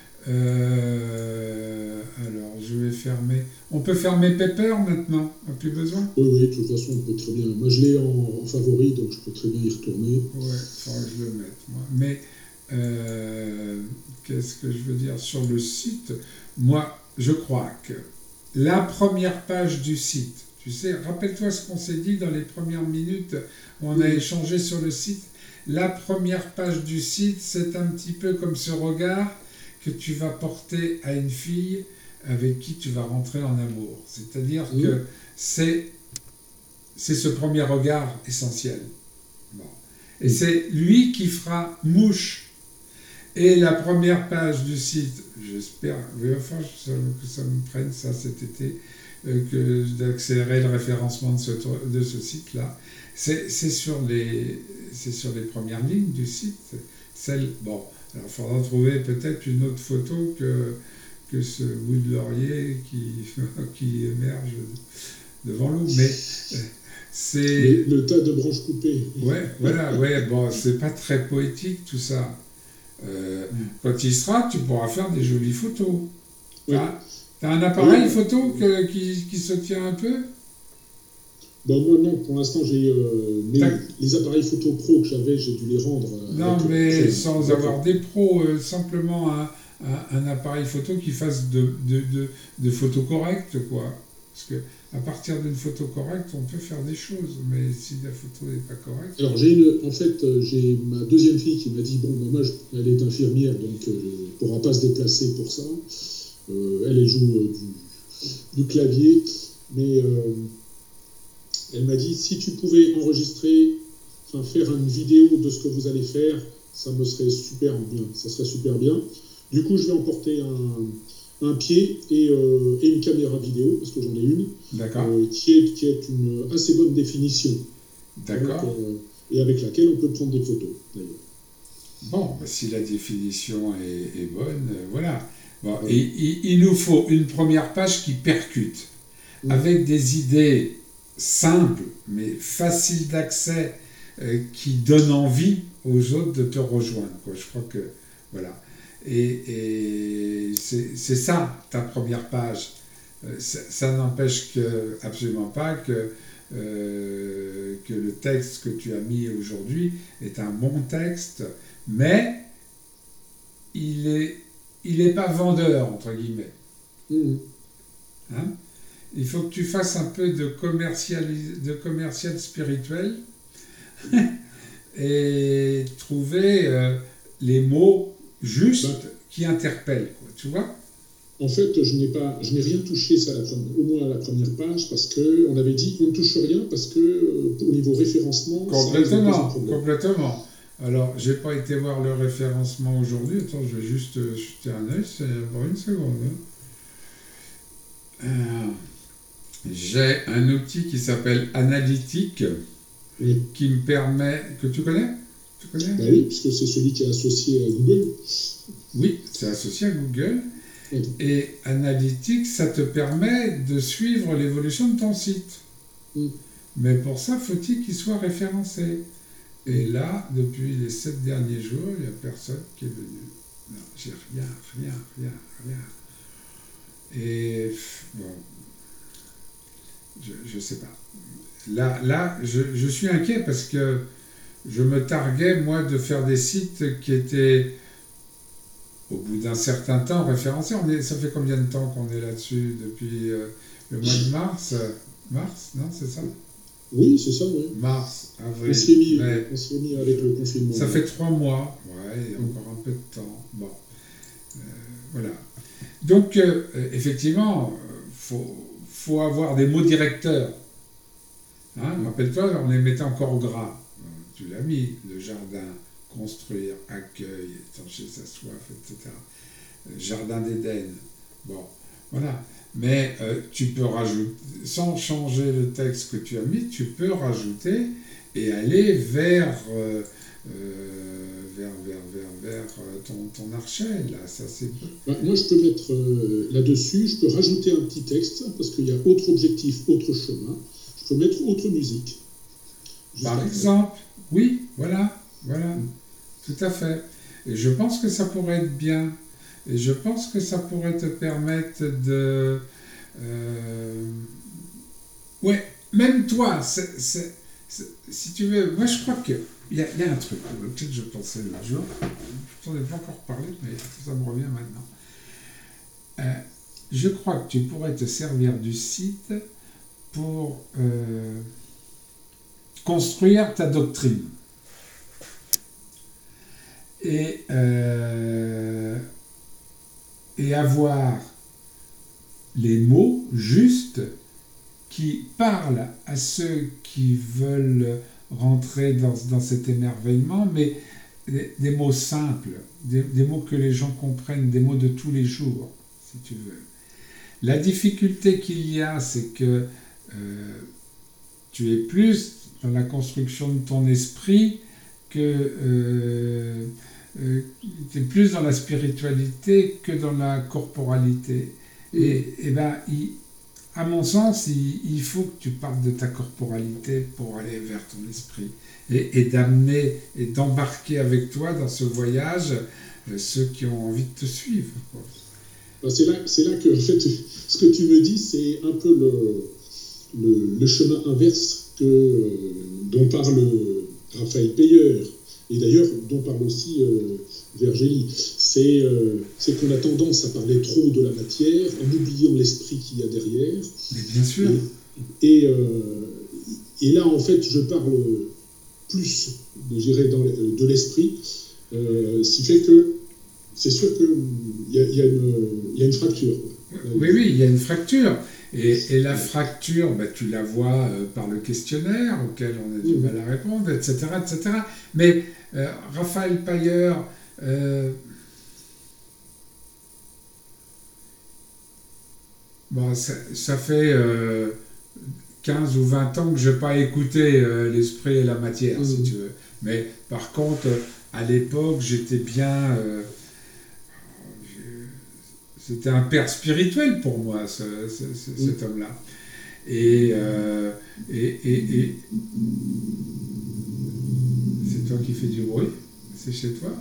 Euh, alors, je vais fermer. On peut fermer Pepper maintenant, on n'a plus besoin? Oui, oui, de toute façon, on peut très bien. Moi, je l'ai en, en favori, donc je peux très bien y retourner. Ouais, il faudra que je le mette, moi. Mais, euh, qu'est-ce que je veux dire? Sur le site, moi, je crois que la première page du site, tu sais, rappelle-toi ce qu'on s'est dit dans les premières minutes où on a échangé sur le site. La première page du site, c'est un petit peu comme ce regard que tu vas porter à une fille avec qui tu vas rentrer en amour. C'est-à-dire mmh. que c'est, c'est ce premier regard essentiel. Bon. Et c'est lui qui fera mouche. Et la première page du site, j'espère, enfin, que ça me prenne ça cet été, euh, que d'accélérer le référencement de ce, de ce site-là, c'est, c'est, sur les, c'est sur les premières lignes du site. Celle, bon, alors il faudra trouver peut-être une autre photo que, que ce bout de laurier qui, qui émerge devant l'eau, mais c'est... Le, le tas de branches coupées. Ouais, voilà, ouais, bon, c'est pas très poétique tout ça. Euh, mm. Quand il sera, tu pourras faire des jolies photos. Oui. T'as, t'as un appareil oui. photo que, qui, qui se tient un peu? Ben moi non, pour l'instant j'ai euh, mes, les appareils photo pro que j'avais, j'ai dû les rendre. Euh, non, mais euh, sans d'accord. avoir des pros, euh, simplement un, un, un appareil photo qui fasse de, de, de, de photos correctes, quoi. Parce que à partir d'une photo correcte, on peut faire des choses, mais si la photo n'est pas correcte... Alors, j'ai une, en fait, j'ai ma deuxième fille qui m'a dit, bon, ben, moi, je, elle est infirmière, donc elle ne pourra pas se déplacer pour ça. Euh, elle, elle joue euh, du, du clavier, mais euh, elle m'a dit, si tu pouvais enregistrer, enfin, faire une vidéo de ce que vous allez faire, ça me serait super bien, ça serait super bien. Du coup, je vais emporter un... un pied et, euh, et une caméra vidéo, parce que j'en ai une, euh, qui, est, qui est une assez bonne définition. D'accord. Donc, euh, et avec laquelle on peut prendre des photos, d'ailleurs. Bon, bah, si la définition est, est bonne, euh, voilà. Bon, Ouais. et, il, il nous faut une première page qui percute, Mm. avec des idées simples, mais faciles d'accès, euh, qui donnent envie aux autres de te rejoindre, quoi. Je crois que, voilà. Et, et c'est, c'est ça, ta première page. Euh, ça, ça n'empêche que, absolument pas que, euh, que le texte que tu as mis aujourd'hui est un bon texte, mais il est, il n'est pas vendeur, entre guillemets. Mm. Hein? Il faut que tu fasses un peu de commercial, de commercial spirituel et trouver euh, les mots justes Ben, qui interpellent, quoi, tu vois? En fait, je n'ai pas, je n'ai rien touché ça, la première- au moins à la première page, parce que on avait dit qu'on ne touche rien parce que euh, au niveau référencement, ça risque de poser Complètement, problème. complètement. Alors, j'ai pas été voir le référencement aujourd'hui. Attends, je vais juste euh, jeter un œil, c'est pour une seconde. Hein. Euh, j'ai un outil qui s'appelle Analytique, Oui. qui me permet... Que tu connais? Tu connais? Bah oui, puisque c'est celui qui est associé à Google. Oui, c'est associé à Google. Oui. Et Analytics, ça te permet de suivre l'évolution de ton site. Mm. Mais pour ça, faut-il qu'il soit référencé. Et là, depuis les sept derniers jours, il n'y a personne qui est venu. Non, j'ai rien, rien, rien, rien. Et bon, je ne sais pas. Là, là je, je suis inquiet parce que je me targuais, moi, de faire des sites qui étaient, au bout d'un certain temps, référencés. On est, ça fait combien de temps qu'on est là-dessus? Depuis euh, le mois de mars euh, Mars, non, c'est ça? Oui, c'est ça, oui. Mars, On avril, s'y est mis, mai. on s'y est mis avec le confinement. Ça fait trois mois. Ouais, il y a encore un peu de temps. Bon, euh, voilà. Donc, euh, effectivement, il faut, faut avoir des mots directeurs. Hein, rappelle-toi, on les mettait encore au gras. Tu l'as mis, le jardin, construire, accueil, étancher sa soif, et cetera. Jardin d'Éden. Bon, voilà. Mais euh, tu peux rajouter, sans changer le texte que tu as mis, tu peux rajouter et aller vers, euh, euh, vers, vers, vers, vers ton, ton archet. Là, ça c'est. Bah, moi, je peux mettre euh, là-dessus, je peux rajouter un petit texte parce qu'il y a autre objectif, autre chemin. Je peux mettre autre musique. Juste Par après. exemple, oui, voilà, voilà, tout à fait. Et je pense que ça pourrait être bien. Et je pense que ça pourrait te permettre de... Euh, ouais, même toi, c'est, c'est, c'est, si tu veux... Moi, je crois qu'il y, y a un truc auquel je pensais l'autre jour. Je t'en ai pas encore parlé, mais ça me revient maintenant. Euh, je crois que tu pourrais te servir du site pour euh, construire ta doctrine. Et... Euh, et avoir les mots justes qui parlent à ceux qui veulent rentrer dans, dans cet émerveillement, mais des, des mots simples, des, des mots que les gens comprennent, des mots de tous les jours, si tu veux. La difficulté qu'il y a, c'est que euh, tu es plus dans la construction de ton esprit que... Euh, Euh, tu es plus dans la spiritualité que dans la corporalité. Et, et ben, il, à mon sens, il, il faut que tu partes de ta corporalité pour aller vers ton esprit et, et d'amener et d'embarquer avec toi dans ce voyage euh, ceux qui ont envie de te suivre, quoi. Ben, c'est là, c'est là que, en fait, ce que tu me dis, c'est un peu le, le, le chemin inverse que, euh, dont parle Raphaël Payer. Et d'ailleurs, dont parle aussi euh, Vergély, c'est, euh, c'est qu'on a tendance à parler trop de la matière en oubliant l'esprit qu'il y a derrière. Mais bien sûr. Et, et, euh, et là, en fait, je parle plus, je dirais, dans, de l'esprit, euh, ce qui fait que c'est sûr qu'il y, y, y a une fracture. Oui, oui, il y a une fracture. Et, et la fracture, bah, tu la vois euh, par le questionnaire auquel on a du mal à répondre, et cetera, et cetera. Mais euh, Raphaël Payer, euh, bon, ça, ça fait euh, quinze ou vingt ans que je n'ai pas écouté euh, l'esprit et la matière, mmh. si tu veux. Mais par contre, à l'époque, j'étais bien... Euh, c'était un père spirituel pour moi, ce, ce, ce, mmh. cet homme-là. Et, euh, et, et, et c'est toi qui fais du bruit? C'est chez toi?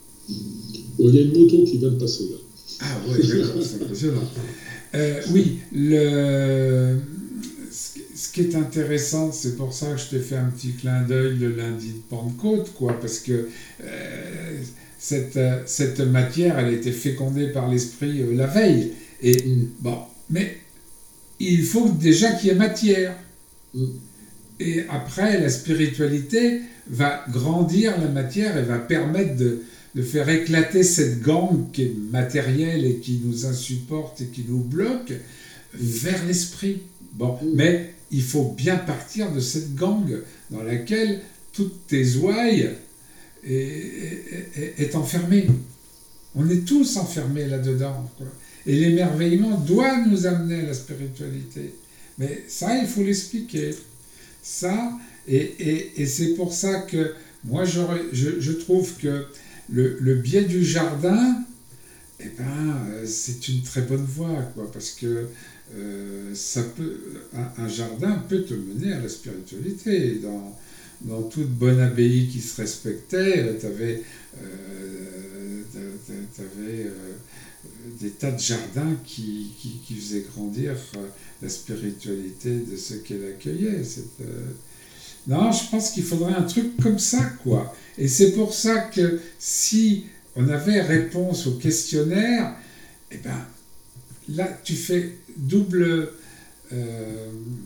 Il y a une moto qui vient de passer là. Ah ouais, d'accord, c'est impressionnant. Euh, oui, le... ce qui est intéressant, c'est pour ça que je t'ai fait un petit clin d'œil le lundi de Pentecôte, quoi, parce que euh, cette, cette matière, elle a été fécondée par l'esprit euh, la veille. Et mm. bon, mais il faut déjà qu'il y ait matière. Mm. Et après, la spiritualité va grandir la matière et va permettre de, de faire éclater cette gangue qui est matérielle et qui nous insupporte et qui nous bloque vers l'esprit. Bon, mmh. mais il faut bien partir de cette gangue dans laquelle toutes tes ouailles est, est, est enfermée. On est tous enfermés là-dedans, quoi. Et l'émerveillement doit nous amener à la spiritualité. Mais ça, il faut l'expliquer. Ça, et, et, et c'est pour ça que moi, je, je trouve que le, le biais du jardin, eh ben, c'est une très bonne voie, quoi, parce que euh, ça peut, un, un jardin peut te mener à la spiritualité. Dans, dans toute bonne abbaye qui se respectait, tu avais euh, euh, des tas de jardins qui, qui, qui faisaient grandir la spiritualité de ceux qui l'accueillaient. Euh... Non, je pense qu'il faudrait un truc comme ça, quoi. Et c'est pour ça que si on avait réponse au questionnaire, eh ben, là, tu fais double, euh,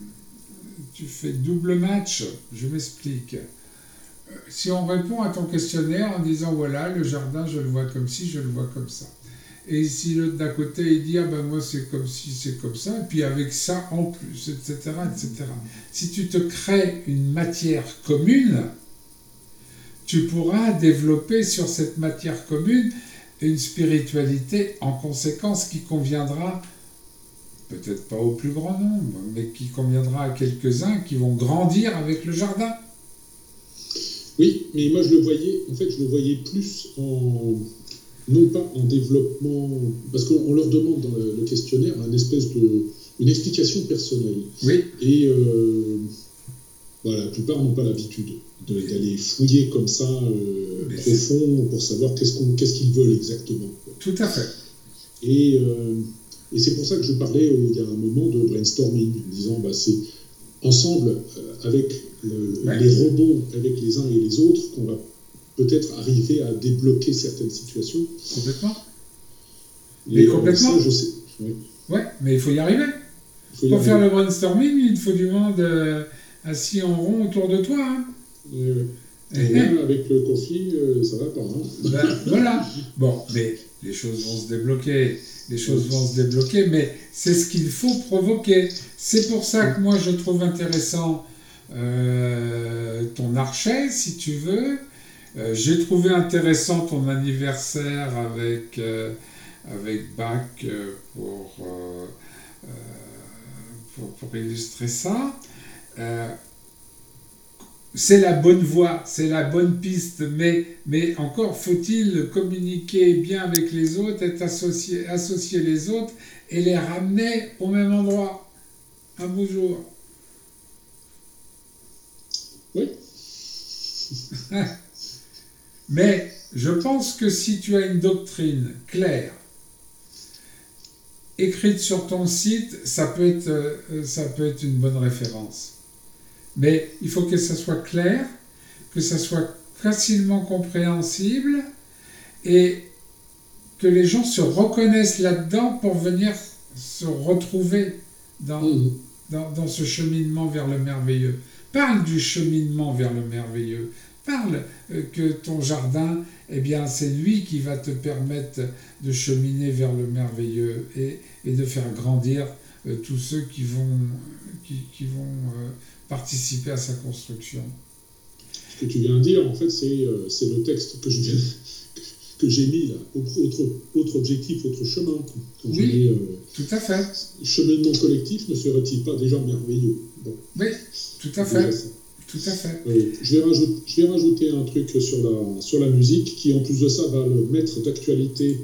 tu fais double match. Je m'explique. Si on répond à ton questionnaire en disant, voilà, le jardin, je le vois comme ci, je le vois comme ça. Et si l'autre d'à côté, il dit, ah ben moi, c'est comme ci, c'est comme ça, et puis avec ça en plus, et cetera, et cetera. Si tu te crées une matière commune, tu pourras développer sur cette matière commune une spiritualité en conséquence qui conviendra, peut-être pas au plus grand nombre, mais qui conviendra à quelques-uns qui vont grandir avec le jardin. Oui, mais moi je le voyais, en fait je le voyais plus en, non pas en développement, parce qu'on leur demande dans le, le questionnaire une espèce de, une explication personnelle. Oui. Et euh, voilà, la plupart n'ont pas l'habitude de, d'aller fouiller comme ça euh, profond pour savoir qu'est-ce, qu'on, qu'est-ce qu'ils veulent exactement. Tout à fait. Et, euh, et c'est pour ça que je parlais euh, il y a un moment de brainstorming, en disant bah, c'est ensemble euh, avec le, ouais. les robots, avec les uns et les autres, qu'on va peut-être arriver à débloquer certaines situations. Complètement. Et mais complètement. Ça, je sais. Ouais. ouais, mais il faut y arriver. Il faut y Pour arriver. Faire le brainstorming, il faut du monde euh, assis en rond autour de toi. Hein. Et, et là, avec le conflit, euh, ça va pas. Hein. Ben, voilà. Bon, mais les choses vont se débloquer. Les choses vont se débloquer, mais c'est ce qu'il faut provoquer. C'est pour ça que moi, je trouve intéressant euh, ton archet, si tu veux. Euh, j'ai trouvé intéressant ton anniversaire avec, euh, avec Bach euh, pour, euh, euh, pour, pour illustrer ça. Euh, c'est la bonne voie, c'est la bonne piste, mais, mais encore faut-il communiquer bien avec les autres, être associé, associer les autres et les ramener au même endroit. Un beau jour. Oui. Mais je pense que si tu as une doctrine claire, écrite sur ton site, ça peut être, ça peut être une bonne référence. Mais il faut que ça soit clair, que ça soit facilement compréhensible et que les gens se reconnaissent là-dedans pour venir se retrouver dans, mmh. dans, dans ce cheminement vers le merveilleux. Parle du cheminement vers le merveilleux. Parle euh, que ton jardin, eh bien, c'est lui qui va te permettre de cheminer vers le merveilleux et, et de faire grandir euh, tous ceux qui vont, qui, qui vont euh, participer à sa construction. Ce que tu viens de dire, en fait, c'est, euh, c'est le texte que, je viens, que j'ai mis là. Autre, autre objectif, autre chemin. Quand oui, j'ai mis, euh, tout à fait. Cheminement collectif ne serait-il pas déjà merveilleux? Bon. Oui, tout à fait. Tout à fait. Euh, je, vais rajouter, je vais rajouter un truc sur la, sur la musique qui, en plus de ça, va le mettre d'actualité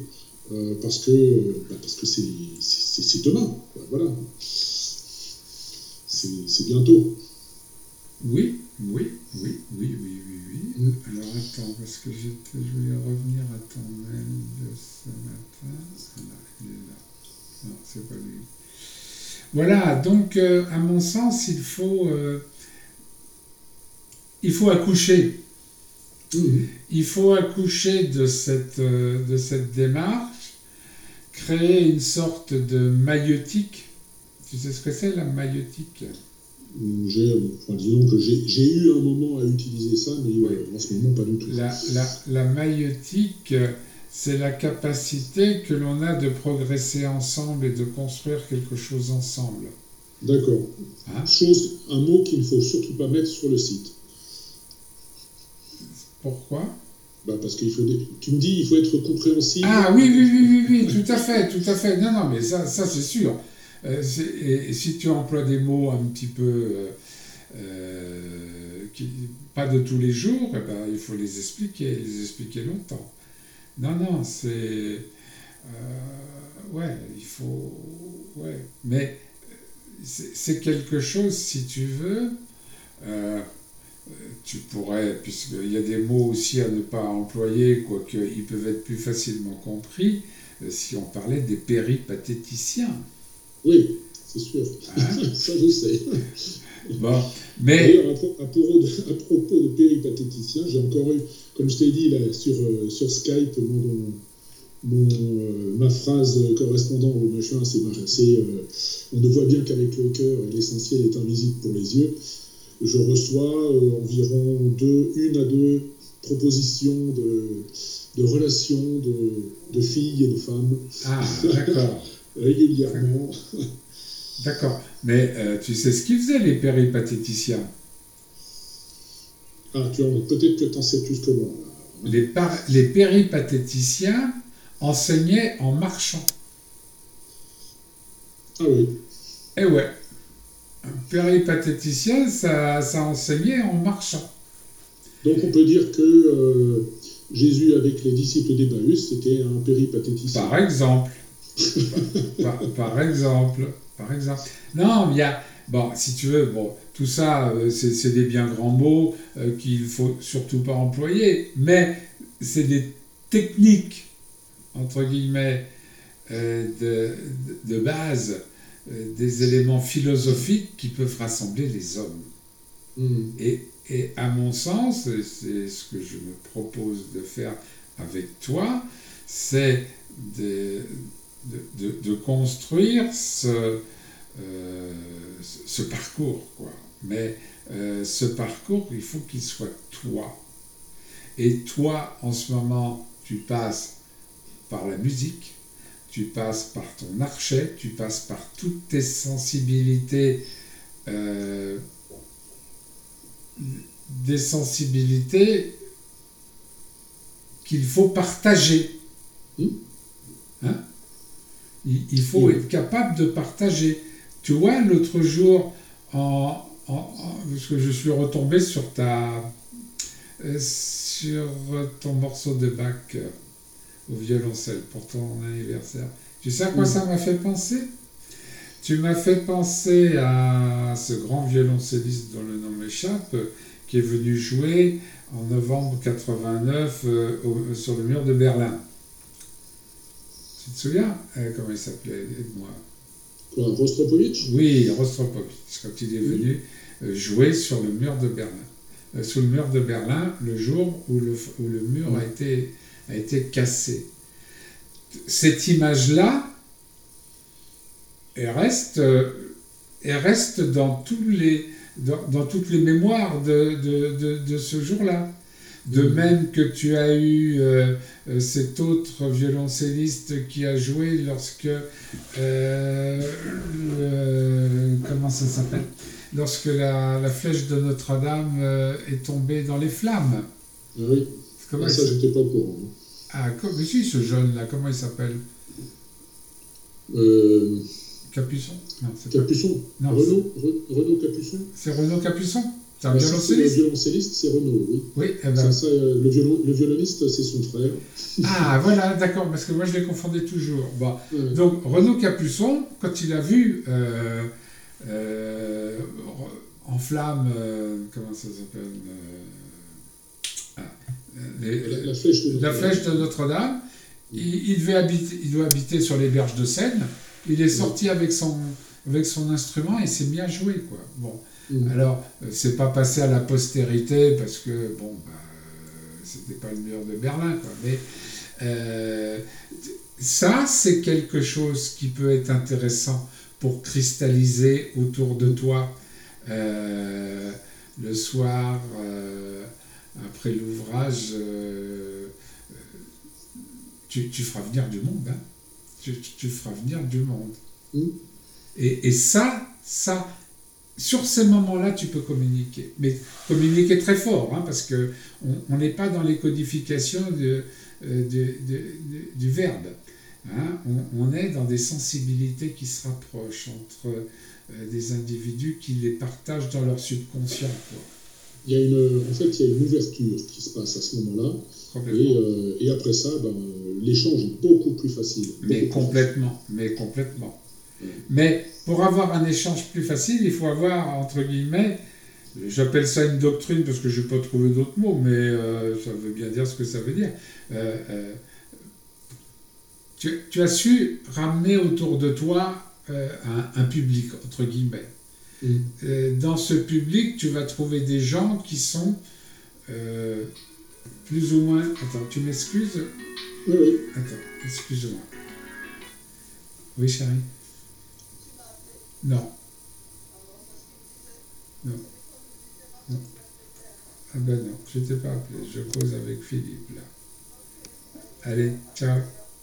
euh, parce que bah, parce que c'est, c'est, c'est demain, voilà. C'est, c'est bientôt. Oui, oui, oui, oui, oui, oui, oui. Mm. Alors attends, parce que je voulais revenir à ton mail de ce matin. Ah là, il est là. Non, c'est pas lui. Voilà, donc euh, à mon sens, il faut, euh, il faut accoucher. Mmh. Il faut accoucher de cette, euh, de cette démarche, créer une sorte de maïeutique. Tu sais ce que c'est la maïeutique ? J'ai, enfin, disons que j'ai, j'ai eu un moment à utiliser ça, mais oui. euh, en ce moment pas du tout. La, la, la maïeutique, c'est la capacité que l'on a de progresser ensemble et de construire quelque chose ensemble. D'accord. Hein ? Chose, un mot qu'il ne faut surtout pas mettre sur le site. Pourquoi ? Bah parce qu'il faut des... Tu me dis, il faut être compréhensible. Ah oui, oui, oui, oui, oui, tout à fait, tout à fait. Non, non, mais ça, ça c'est sûr. Euh, c'est, et, et si tu emploies des mots un petit peu euh, euh, qui, pas de tous les jours, eh ben, il faut les expliquer, les expliquer longtemps. Non, non, c'est euh, ouais, il faut ouais, mais c'est, c'est quelque chose, si tu veux. Euh, tu pourrais, puisqu'il y a des mots aussi à ne pas employer, quoique ils peuvent être plus facilement compris, si on parlait des péripatéticiens. Oui, c'est sûr. Hein? Ça, je sais. Bon, mais... D'ailleurs, à, à, à propos de péripatéticiens, j'ai encore eu, comme je t'ai dit là, sur, euh, sur Skype, mon, mon, euh, ma phrase correspondant au machin, c'est, c'est euh, on ne voit bien qu'avec le cœur et l'essentiel est invisible pour les yeux. Je reçois euh, environ deux, une à deux propositions de, de relations de, de filles et de femmes. Ah, d'accord. Régulièrement. D'accord. Mais euh, tu sais ce qu'ils faisaient, les péripatéticiens ? Ah, tu en, peut-être que tu en sais plus que moi. Les, par, les péripatéticiens enseignaient en marchant. Ah oui. Eh ouais. Un péripatéticien, ça, ça enseignait en marchant. Donc on peut dire que euh, Jésus avec les disciples d'Emmaüs, c'était un péripatéticien. Par exemple. par, par, par exemple. Par exemple. Non, il y a... Bon, si tu veux, bon, tout ça, euh, c'est, c'est des bien grands mots euh, qu'il ne faut surtout pas employer, mais c'est des techniques, entre guillemets, euh, de, de, de base, euh, des éléments philosophiques qui peuvent rassembler les hommes. Mmh. Et, et à mon sens, c'est ce que je me propose de faire avec toi, c'est de, de, de, de construire ce... Euh, ce parcours, quoi. Mais euh, ce parcours, il faut qu'il soit toi. Et toi, en ce moment, tu passes par la musique, tu passes par ton archet, tu passes par toutes tes sensibilités, euh, des sensibilités qu'il faut partager. Hein ? il, il faut mmh. être capable de partager. Tu vois, l'autre jour, en, en, en, parce que je suis retombé sur ta, euh, sur ton morceau de Bach euh, au violoncelle pour ton anniversaire. Tu sais à quoi mmh. ça m'a fait penser ? Tu m'as fait penser à ce grand violoncelliste dont le nom m'échappe, qui est venu jouer en novembre quatre-vingt-neuf euh, au, sur le mur de Berlin. Tu te souviens euh, comment il s'appelait ? Aide-moi. Quoi, Rostropovitch ? Oui, Rostropovitch, quand il est venu euh, jouer sur le mur de Berlin. Euh, sous le mur de Berlin, le jour où le, où le mur a été, a été cassé. Cette image-là, elle reste, euh, elle reste dans, tous les, dans, dans toutes les mémoires de, de, de, de ce jour-là. De mmh. même que tu as eu euh, cet autre violoncelliste qui a joué lorsque... Euh, le, comment ça s'appelle ? Lorsque la, la flèche de Notre-Dame euh, est tombée dans les flammes. Ah oui, comment ah, ça, je n'étais pas au courant. Ah, comme, mais si, ce jeune-là, comment il s'appelle ? euh... Capuçon ? Non, c'est Capuçon ? pas... non, Renaud, Re, Renaud Capuçon ? C'est Renaud Capuçon ? C'est un Ah, si c'est le violoncelliste? violoncelliste, c'est Renaud, oui. Oui, eh ben, Ça, ça, euh, le, violon- le violoniste, c'est son frère. ah, voilà, d'accord, parce que moi je les confondais toujours. Bon, Ouais. donc Renaud Capuçon, quand il a vu euh, euh, en flamme, euh, comment ça s'appelle euh, ah, les- La, la flèche de la Notre-Dame. flèche de Notre-Dame, il, il devait habiter, il doit habiter sur les berges de Seine. Il est sorti avec son, avec son instrument et s'est mis à jouer, quoi. Bon. Mm. Alors, euh, c'est pas passé à la postérité parce que, bon, bah, euh, c'était pas le mur de Berlin, quoi. Mais euh, ça, c'est quelque chose qui peut être intéressant pour cristalliser autour de toi euh, le soir, euh, après l'ouvrage. Euh, tu, tu feras venir du monde, hein. Tu, tu feras venir du monde. Mm. Et, et ça, ça, sur ces moments-là, tu peux communiquer. Mais communiquer très fort, hein, parce qu'on n'est pas dans les codifications de, euh, de, de, de, du verbe. Hein. On, on est dans des sensibilités qui se rapprochent entre euh, des individus qui les partagent dans leur subconscient, quoi. Il y a une, en fait, il y a une ouverture qui se passe à ce moment-là. Et, euh, et après ça, ben, l'échange est beaucoup plus facile. Mais Beaucoup plus complètement, mais complètement. Ouais. Mais pour avoir un échange plus facile, il faut avoir, entre guillemets, j'appelle ça une doctrine parce que je n'ai pas trouvé d'autres mots, mais euh, ça veut bien dire ce que ça veut dire. Euh, euh, tu, tu as su ramener autour de toi euh, un, un public, entre guillemets. Mm. Euh, dans ce public, tu vas trouver des gens qui sont euh, plus ou moins... Attends, tu m'excuses? Oui, oui. Attends, excuse-moi. Oui, chérie? Non. Non. Non. Ah ben non, je t'ai pas appelé. Je cause avec Philippe, là. Allez, ciao.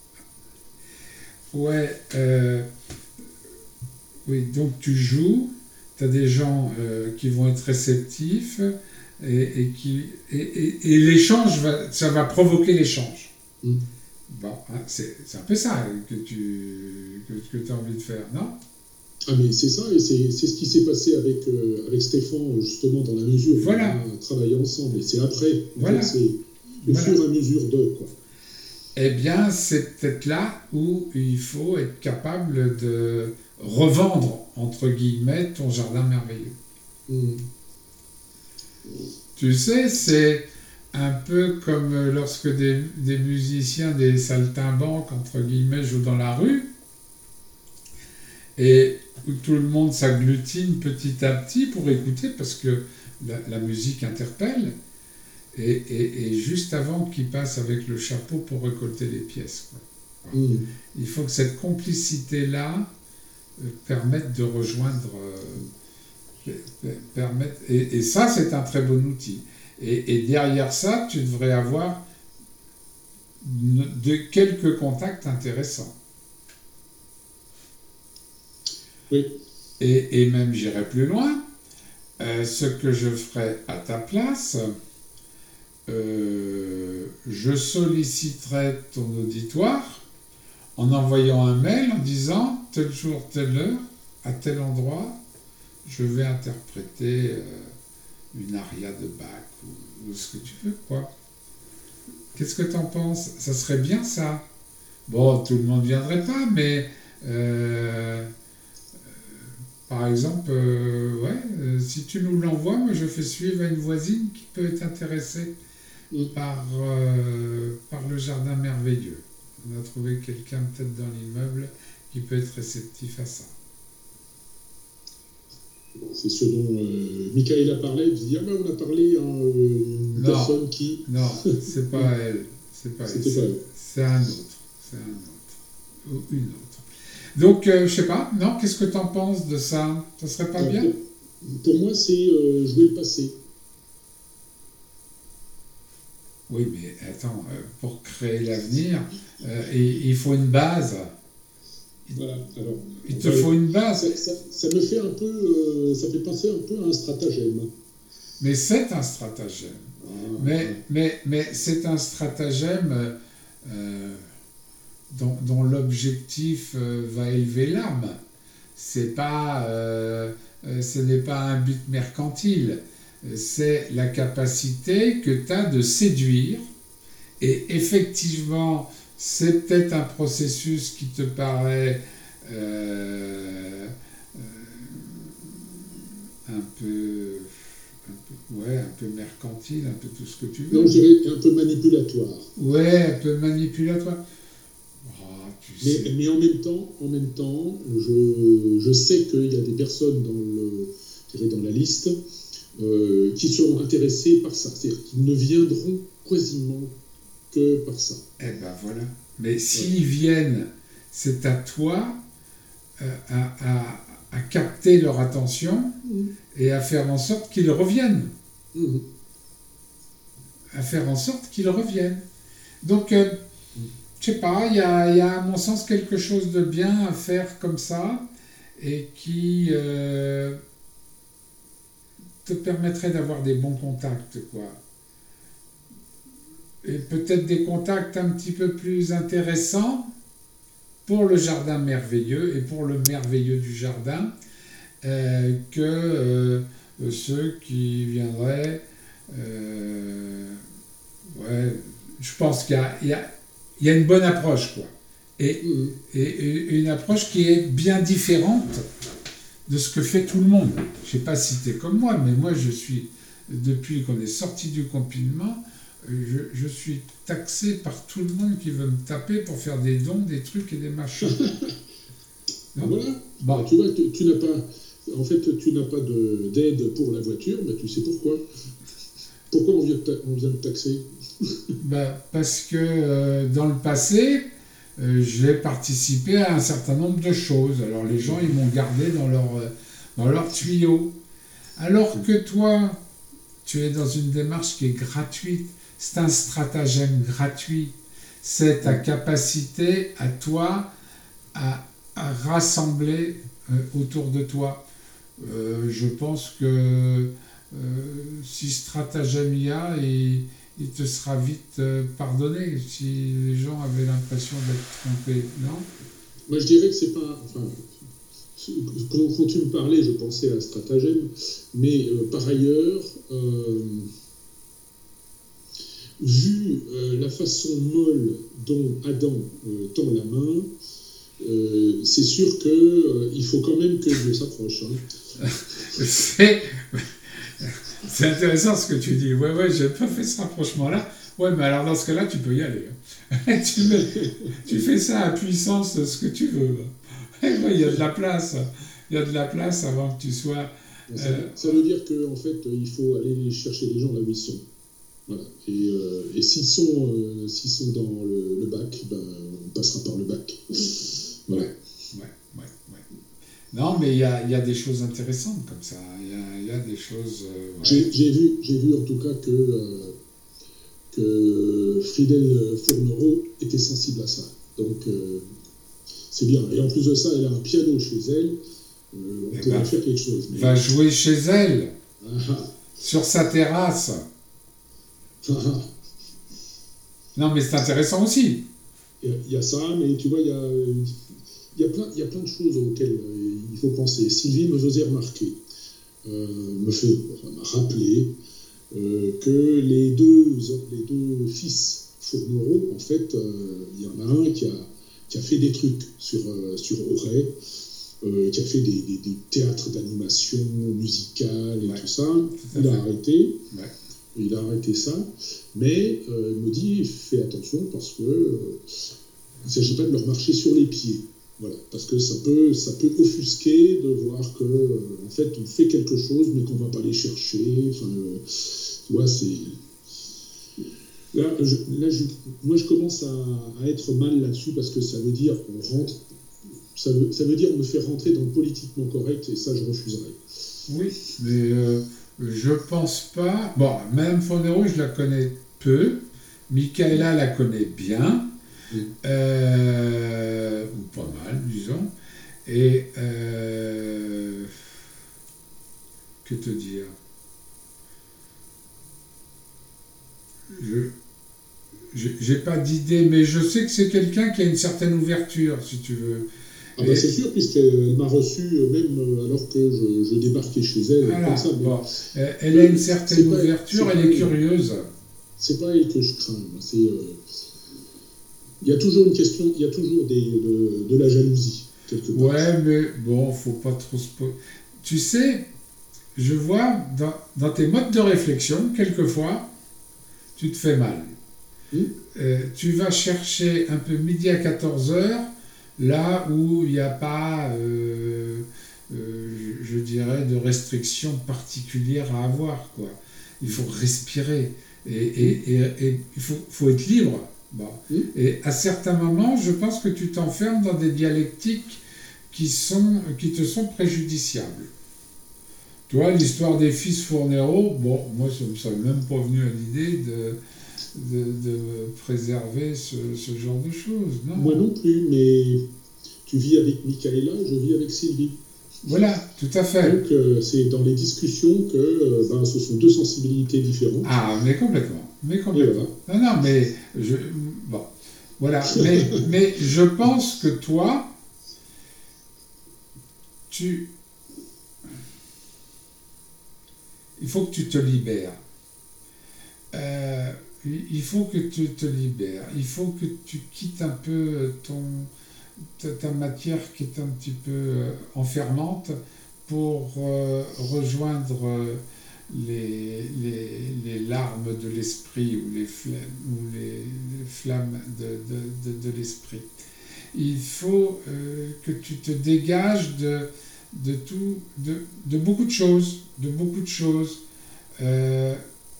Ouais, euh, oui, donc tu joues, tu as des gens euh, qui vont être réceptifs et, et qui et, et, et l'échange, va, ça va provoquer l'échange. Mm. Bon, hein, c'est, c'est un peu ça que tu que, que as envie de faire, non? Ah mais c'est ça, et c'est, c'est ce qui s'est passé avec, euh, avec Stéphane, justement, dans la mesure où Voilà. on a travaillé ensemble. Et c'est après, en Voilà. fait, c'est au Voilà. fur et à mesure de, quoi. Eh bien, c'est peut-être là où il faut être capable de revendre, entre guillemets, ton jardin merveilleux. Mm. Tu sais, c'est un peu comme lorsque des, des musiciens, des saltimbanques, entre guillemets, jouent dans la rue, et où tout le monde s'agglutine petit à petit pour écouter, parce que la, la musique interpelle, et, et, et juste avant qu'ils passent avec le chapeau pour récolter les pièces, quoi. Mm. Il faut que cette complicité-là euh, permette de rejoindre... euh, permette, et, et ça, c'est un très bon outil. Et, et derrière ça, tu devrais avoir de, quelques contacts intéressants. Oui. Et, et même, j'irai plus loin. Euh, ce que je ferai à ta place, euh, je solliciterai ton auditoire en envoyant un mail en disant tel jour, telle heure, à tel endroit, je vais interpréter euh, une aria de Bach ou, ou ce que tu veux, quoi. Qu'est-ce que t'en penses? Ça serait bien, ça. Bon, tout le monde ne viendrait pas, mais euh, euh, par exemple, euh, ouais, euh, si tu nous l'envoies, moi je fais suivre à une voisine qui peut être intéressée Mm. par, euh, par le jardin merveilleux. On a trouvé quelqu'un peut-être dans l'immeuble qui peut être réceptif à ça. C'est ce dont euh, Michael a parlé. Il dit, ah ben on a parlé à euh, une Non. personne qui... Non, c'est pas elle. C'est pas elle. C'était pas elle. C'est un autre. C'est un autre. Ou une autre. Donc, euh, je sais pas. Non, qu'est-ce que tu en penses de ça? Ça serait pas Alors, bien? pour, pour moi, c'est euh, jouer le passé. Oui, mais attends, euh, pour créer l'avenir, euh, il, il faut une base. Voilà. Alors, Il te enfin, faut une base. Ça, ça, ça me fait un peu... euh, ça fait penser un peu à un stratagème. Mais c'est un stratagème. Ah, Mais, mais, mais c'est un stratagème euh, dont, dont l'objectif euh, va élever l'âme. C'est pas, euh, euh, ce n'est pas un but mercantile. c'est la capacité que tu as de séduire. Et effectivement, c'est peut-être un processus qui te paraît euh, euh, un peu, un peu, ouais, un peu mercantile, un peu tout ce que tu veux. Non, je dirais un peu manipulatoire. Ouais, un peu manipulatoire. Oh, tu mais, sais. mais en même temps, en même temps, je, je sais qu'il y a des personnes dans le, je dirais dans la liste euh, qui seront intéressées par ça, c'est-à-dire qu'ils ne viendront quasiment que par ça. Eh ben voilà. Mais s'ils ouais. viennent, c'est à toi euh, à, à, à capter leur attention mmh. et à faire en sorte qu'ils reviennent. Mmh. À faire en sorte qu'ils reviennent. Donc, euh, mmh. je sais pas, il y a, y a à mon sens quelque chose de bien à faire comme ça et qui euh, te permettrait d'avoir des bons contacts, quoi. Et peut-être des contacts un petit peu plus intéressants pour le jardin merveilleux et pour le merveilleux du jardin euh, que euh, ceux qui viendraient. Euh, ouais, je pense qu'il y a, il y a, il y a une bonne approche, quoi. Et, mmh. et, et une approche qui est bien différente de ce que fait tout le monde. Je ne sais pas si tu es comme moi, mais moi, je suis, depuis qu'on est sorti du confinement, Je, je suis taxé par tout le monde qui veut me taper pour faire des dons, des trucs et des machins. Voilà. Bon. Tu vois, tu, tu n'as pas, en fait, tu n'as pas de, d'aide pour la voiture, mais tu sais pourquoi. Pourquoi on vient de, ta, on vient de taxer ben, parce que euh, dans le passé, euh, j'ai participé à un certain nombre de choses. Alors les gens, ils m'ont gardé dans leur, dans leur tuyau. Alors que toi, tu es dans une démarche qui est gratuite. C'est un stratagème gratuit. C'est ta capacité à toi à, à rassembler euh, autour de toi. Euh, je pense que euh, si stratagème il y a, il, il te sera vite euh, pardonné si les gens avaient l'impression d'être trompés, non ? Moi je dirais que c'est pas... Enfin, quand, quand tu me parlais, je pensais à stratagème, mais euh, par ailleurs... Euh, Vu euh, la façon molle dont Adam euh, tend la main, euh, c'est sûr qu'il euh, faut quand même que Dieu s'approche. Hein. c'est... c'est intéressant ce que tu dis. Ouais, ouais, j'ai pas fait ce rapprochement-là. Ouais, mais alors dans ce cas-là, tu peux y aller. tu, mets... tu fais ça à puissance ce que tu veux. Il y a de la place. Il y a de la place avant que tu sois... Ça, euh... ça veut dire qu'en en fait, il faut aller chercher les gens là où ils sont. Voilà. Et, euh, et s'ils sont, euh, s'ils sont dans le, le bac, ben, on passera par le bac. Voilà. Ouais, ouais, ouais, ouais. Non, mais il y a, y a des choses intéressantes comme ça. Il y a, y a des choses... Euh, ouais. j'ai, j'ai, vu, j'ai vu en tout cas que, euh, que Friedel Fournereau était sensible à ça. Donc, euh, c'est bien. Et en plus de ça, elle a un piano chez elle. Euh, on eh pourrait ben, faire quelque chose. Mais... Va jouer chez elle, ah. sur sa terrasse. Ah. Non, mais c'est intéressant aussi. Il y, y a ça, mais tu vois, il y a, il y a, plein, il y a plein de choses auxquelles euh, il faut penser. Sylvie me faisait remarquer, euh, me fait, enfin, m'a rappelé euh, que les deux, les deux fils Fournereau, en fait, euh, il y en a un qui a, qui a fait des trucs sur, euh, sur Auray, euh, qui a fait des, des, des théâtres d'animation musicale et ouais, tout ça. Tout il a arrêté. Ouais. Il a arrêté ça, mais euh, il me dit fais attention parce que euh, il ne s'agit pas de leur marcher sur les pieds, voilà, parce que ça peut, ça peut offusquer de voir que euh, en fait on fait quelque chose mais qu'on ne va pas les chercher. Enfin, euh, tu vois, c'est là, je, là je, moi je commence à, à être mal là-dessus parce que ça veut dire qu'on rentre, ça veut, ça veut dire me faire rentrer dans le politiquement correct et ça je refuserais. Oui, mais euh... je pense pas. Bon, Madame Fournereau, je la connais peu. Michaela la connaît bien. Mm. Euh, ou pas mal, disons. Et. Euh, que te dire Je. J'ai pas d'idée, mais je sais que c'est quelqu'un qui a une certaine ouverture, si tu veux. Ah bah c'est sûr, puisqu'elle m'a reçu même alors que je, je débarquais chez elle, voilà, comme ça. bon. Elle a une certaine ouverture, pas, elle est curieuse. C'est pas elle que je crains. C'est, euh, il y a toujours une question, il y a toujours des, de, de la jalousie, quelque part. Ouais, mais bon, faut pas trop se... Tu sais, je vois dans, dans tes modes de réflexion, quelquefois, tu te fais mal. Mmh. Euh, tu vas chercher un peu midi à quatorze heures, là où il n'y a pas, euh, euh, je, je dirais, de restrictions particulières à avoir, quoi. Il faut respirer et, et, et, et il faut, faut être libre. Bon. Mmh. Et à certains moments, je pense que tu t'enfermes dans des dialectiques qui, sont, qui te sont préjudiciables. Tu vois, l'histoire des fils Fournéreau, bon, moi, ça ne me serait même pas venu à l'idée de... De, de préserver ce, ce genre de choses. Non. Moi non plus, mais tu vis avec Michaela, je vis avec Sylvie. Voilà, tout à fait. Donc euh, c'est dans les discussions que euh, ben, ce sont deux sensibilités différentes. Ah, mais complètement. Mais complètement. Voilà. Non, non, mais je... Bon, voilà. mais, mais je pense que toi, tu... Il faut que tu te libères. Euh... Il faut que tu te libères, il faut que tu quittes un peu ton, ta, ta matière qui est un petit peu euh, enfermante pour euh, rejoindre euh, les, les, les larmes de l'esprit ou les flammes, ou les, les flammes de, de, de, de l'esprit. Il faut euh, que tu te dégages de, de, tout, de, de beaucoup de choses, de beaucoup de choses. Euh,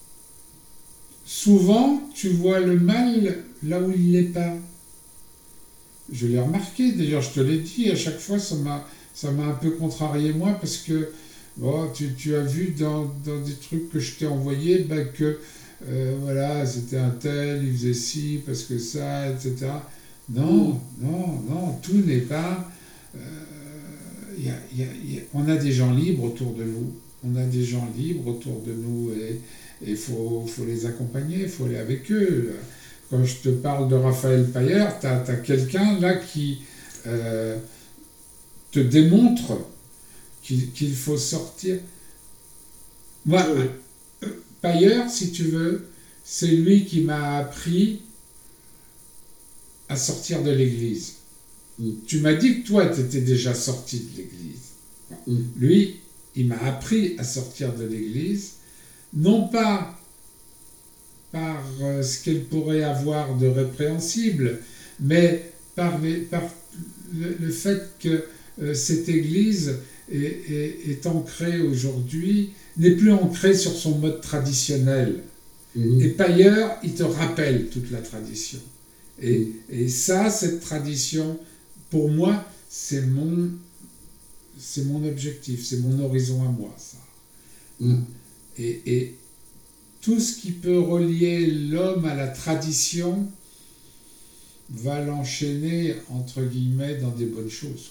Souvent, tu vois le mal là où il n'est pas. Je l'ai remarqué, d'ailleurs, je te l'ai dit, à chaque fois, ça m'a, ça m'a un peu contrarié, moi, parce que bon, tu, tu as vu dans, dans des trucs que je t'ai envoyés ben, que, euh, voilà, c'était un tel, il faisait ci, parce que ça, et cetera. Non, non, non, tout n'est pas... Euh, y a, y a, y a, on a des gens libres autour de nous. On a des gens libres autour de nous, et il faut, faut les accompagner, il faut aller avec eux. Quand je te parle de Raphaël Payer, tu as quelqu'un là qui euh, te démontre qu'il, qu'il faut sortir. Moi, oui. Payer, si tu veux, c'est lui qui m'a appris à sortir de l'église. Mm. Tu m'as dit que toi, tu étais déjà sorti de l'église. Bon. Mm. Lui, il m'a appris à sortir de l'église, non pas par euh, ce qu'elle pourrait avoir de répréhensible, mais par, les, par le, le fait que euh, cette Église est, est, est ancrée aujourd'hui, n'est plus ancrée sur son mode traditionnel. Mmh. Et Payer, il te rappelle toute la tradition. Et, mmh. et ça, cette tradition, pour moi, c'est mon, c'est mon objectif, c'est mon horizon à moi, ça. Mmh. Et, et tout ce qui peut relier l'homme à la tradition va l'enchaîner, entre guillemets, dans des bonnes choses.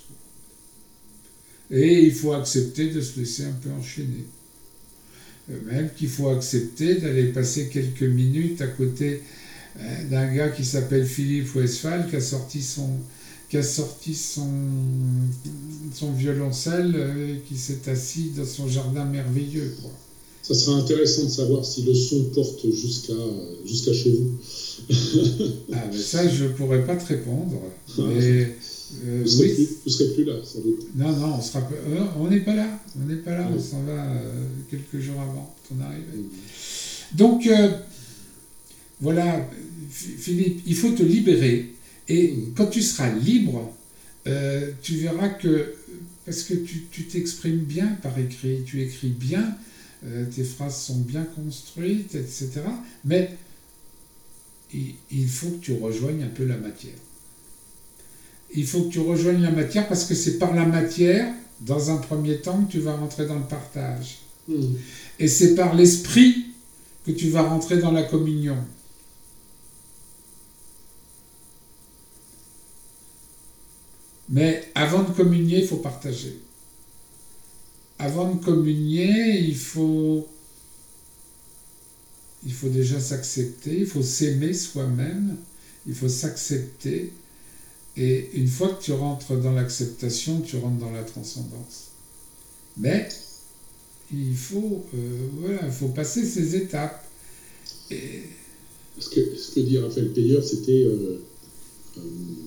Et il faut accepter de se laisser un peu enchaîner. Même qu'il faut accepter d'aller passer quelques minutes à côté d'un gars qui s'appelle Philippe Westphal, qui a sorti son, qui a sorti son, son violoncelle et qui s'est assis dans son jardin merveilleux, quoi. Ça sera intéressant de savoir si le son porte jusqu'à, jusqu'à chez vous. Ah, mais ça, je ne pourrais pas te répondre. Mais, euh, vous ne oui. serez plus là, sans doute. Non, non, on sera, euh, on n'est pas là. On n'est pas là, oui. On s'en va euh, quelques jours avant ton arrivée. Mmh. Donc, euh, voilà, Philippe, il faut te libérer. Et mmh. quand tu seras libre, euh, tu verras que, parce que tu, tu t'exprimes bien par écrit, tu écris bien, Euh, tes phrases sont bien construites, et cetera. Mais il, il faut que tu rejoignes un peu la matière. Il faut que tu rejoignes la matière parce que c'est par la matière, dans un premier temps, que tu vas rentrer dans le partage. Mmh. Et c'est par l'esprit que tu vas rentrer dans la communion. Mais avant de communier, il faut partager. Avant de communier, il faut, il faut déjà s'accepter, il faut s'aimer soi-même, il faut s'accepter Et une fois que tu rentres dans l'acceptation, tu rentres dans la transcendance. Mais il faut, euh, voilà, il faut passer ces étapes. Et... Ce, que, ce que dit Raphaël Payer, c'était... Euh, euh,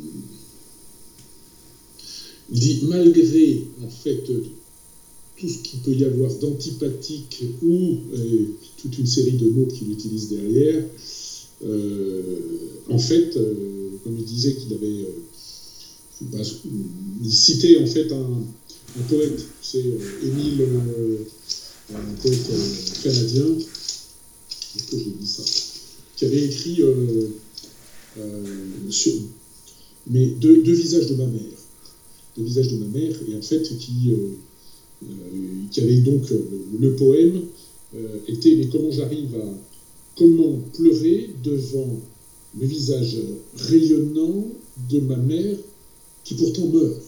il dit, malgré, en fait, tout ce qu'il peut y avoir d'antipathique ou euh, toute une série de mots qu'il utilise derrière, euh, en fait, euh, comme il disait qu'il avait... Euh, bah, il citait, en fait, un, un poète, c'est euh, Émile, euh, un poète euh, canadien, est-ce que j'ai dit ça, qui avait écrit euh, euh, sur, mais deux, deux visages de ma mère, deux visages de ma mère, et en fait qui, euh, euh, qui avait donc euh, le poème euh, était mais comment j'arrive à comment pleurer devant le visage rayonnant de ma mère qui pourtant meurt.